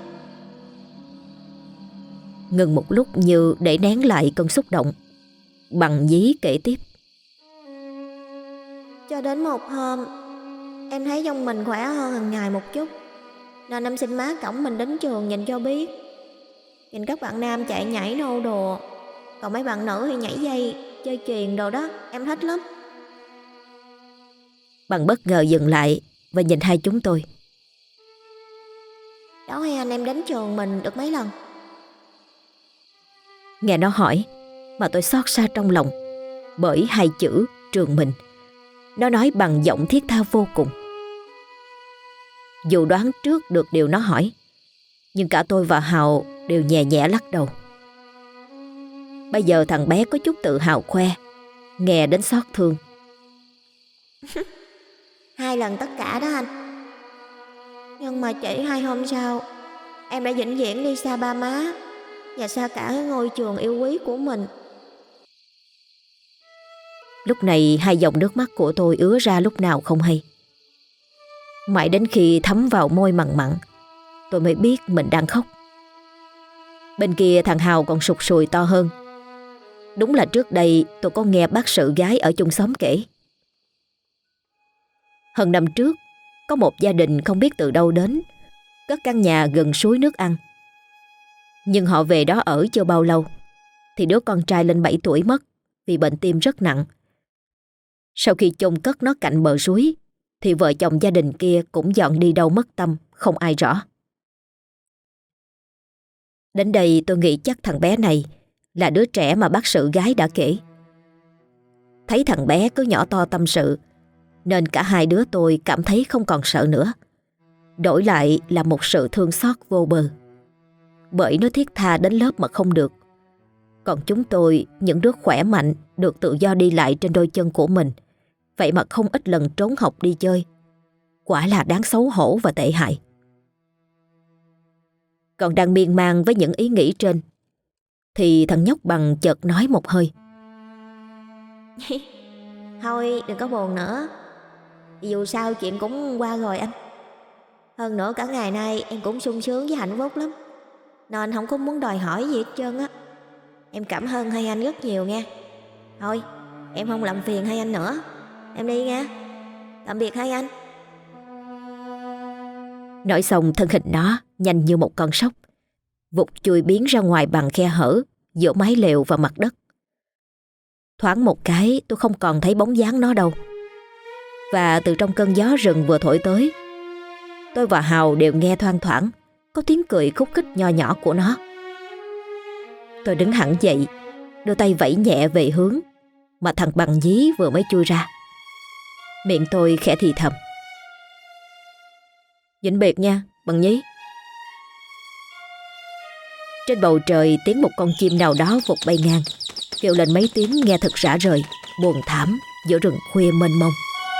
Ngừng một lúc như để nén lại cơn xúc động, Bằng dí kể tiếp. Cho đến một hôm, em thấy trong mình khỏe hơn hàng ngày một chút, nên em xin má cõng mình đến trường nhìn cho biết. Nhìn các bạn nam chạy nhảy nô đùa, còn mấy bạn nữ thì nhảy dây, chơi chuyền đồ đó, em thích lắm. Bằng bất ngờ dừng lại và nhìn hai chúng tôi. Đó, hai anh em đến trường mình được mấy lần? Nghe nó hỏi mà tôi xót xa trong lòng, bởi hai chữ trường mình. Nó nói bằng giọng thiết tha vô cùng. Dù đoán trước được điều nó hỏi, nhưng cả tôi và Hào đều nhẹ nhẹ lắc đầu. Bây giờ thằng bé có chút tự hào khoe, nghe đến xót thương. Hai lần tất cả đó anh. Nhưng mà chỉ hai hôm sau, em đã vĩnh viễn đi xa ba má và xa cả cái ngôi trường yêu quý của mình. Lúc này hai dòng nước mắt của tôi ứa ra lúc nào không hay. Mãi đến khi thấm vào môi mặn mặn, tôi mới biết mình đang khóc. Bên kia thằng Hào còn sụt sùi to hơn. Đúng là trước đây tôi có nghe bác sự gái ở chung xóm kể. Hơn năm trước, có một gia đình không biết từ đâu đến, cất căn nhà gần suối nước ăn. Nhưng họ về đó ở chưa bao lâu thì đứa con trai lên bảy tuổi mất vì bệnh tim rất nặng. Sau khi chôn cất nó cạnh bờ suối thì vợ chồng gia đình kia cũng dọn đi đâu mất tâm, không ai rõ. Đến đây tôi nghĩ chắc thằng bé này là đứa trẻ mà bác sự gái đã kể. Thấy thằng bé cứ nhỏ to tâm sự, nên cả hai đứa tôi cảm thấy không còn sợ nữa. Đổi lại là một sự thương xót vô bờ. Bởi nó thiết tha đến lớp mà không được. Còn chúng tôi, những đứa khỏe mạnh, được tự do đi lại trên đôi chân của mình, vậy mà không ít lần trốn học đi chơi. Quả là đáng xấu hổ và tệ hại. Còn đang miên man với những ý nghĩ trên, thì thằng nhóc Bằng chợt nói một hơi. Thôi đừng có buồn nữa, dù sao chuyện cũng qua rồi anh. Hơn nữa cả ngày nay em cũng sung sướng với hạnh phúc lắm, nên không có muốn đòi hỏi gì hết trơn á. Em cảm ơn hai anh rất nhiều nha. Thôi em không làm phiền hai anh nữa, em đi nha. Tạm biệt hai anh. Nói xong thân hình nó nhanh như một con sóc, vụt chui biến ra ngoài bằng khe hở giữa mái lều và mặt đất. Thoáng một cái tôi không còn thấy bóng dáng nó đâu. Và từ trong cơn gió rừng vừa thổi tới, tôi và Hào đều nghe thoang thoảng có tiếng cười khúc khích nho nhỏ của nó. Tôi đứng hẳn dậy, đưa tay vẫy nhẹ về hướng mà thằng Bằng dí vừa mới chui ra. Miệng tôi khẽ thì thầm. Vĩnh biệt nha, Bằng nhí. Trên bầu trời tiếng một con chim nào đó vụt bay ngang, kêu lên mấy tiếng nghe thật rã rời, buồn thảm giữa rừng khuya mênh mông.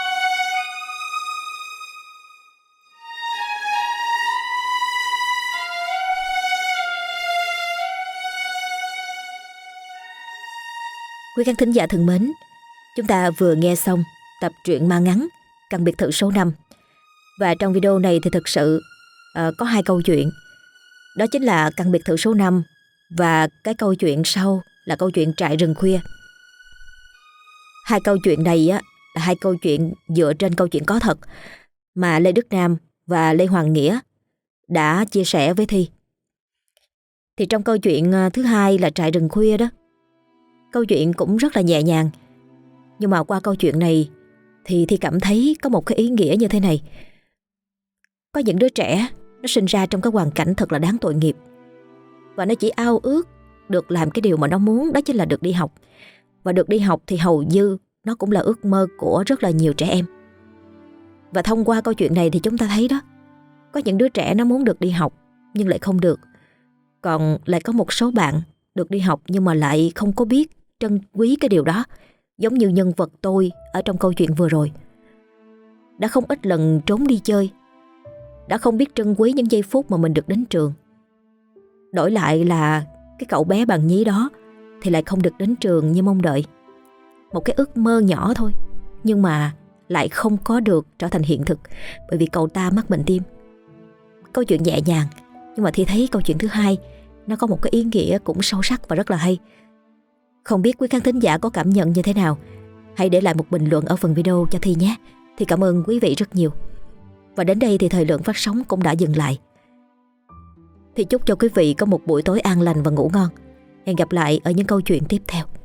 Quý khán thính giả thân mến, chúng ta vừa nghe xong tập truyện ma ngắn Căn biệt thự số năm. Và trong video này thì thực sự uh, có hai câu chuyện. Đó chính là Căn biệt thự số năm và cái câu chuyện sau là câu chuyện Trại rừng khuya. Hai câu chuyện này á, là hai câu chuyện dựa trên câu chuyện có thật. mà Lê Đức Nam và Lê Hoàng Nghĩa đã chia sẻ với Thi. Thì trong câu chuyện thứ hai là Trại rừng khuya đó, câu chuyện cũng rất là nhẹ nhàng. Nhưng mà qua câu chuyện này thì Thi cảm thấy có một cái ý nghĩa như thế này. Có những đứa trẻ nó sinh ra trong cái hoàn cảnh thật là đáng tội nghiệp, và nó chỉ ao ước được làm cái điều mà nó muốn, đó chính là được đi học. Và được đi học thì hầu như nó cũng là ước mơ của rất là nhiều trẻ em. Và thông qua câu chuyện này thì chúng ta thấy đó, có những đứa trẻ nó muốn được đi học nhưng lại không được. Còn lại có một số bạn được đi học nhưng mà lại không có biết trân quý cái điều đó. Giống như nhân vật tôi ở trong câu chuyện vừa rồi, đã không ít lần trốn đi chơi, đã không biết trân quý những giây phút mà mình được đến trường. Đổi lại là cái cậu bé bằng nhí đó thì lại không được đến trường như mong đợi. Một cái ước mơ nhỏ thôi, nhưng mà lại không có được trở thành hiện thực, bởi vì cậu ta mắc bệnh tim. Câu chuyện nhẹ nhàng, nhưng mà Thi thấy câu chuyện thứ hai nó có một cái ý nghĩa cũng sâu sắc và rất là hay. Không biết quý khán thính giả có cảm nhận như thế nào? Hãy để lại một bình luận ở phần video cho Thi nhé. Thì cảm ơn quý vị rất nhiều. Và đến đây thì thời lượng phát sóng cũng đã dừng lại. Thì chúc cho quý vị có một buổi tối an lành và ngủ ngon. Hẹn gặp lại ở những câu chuyện tiếp theo.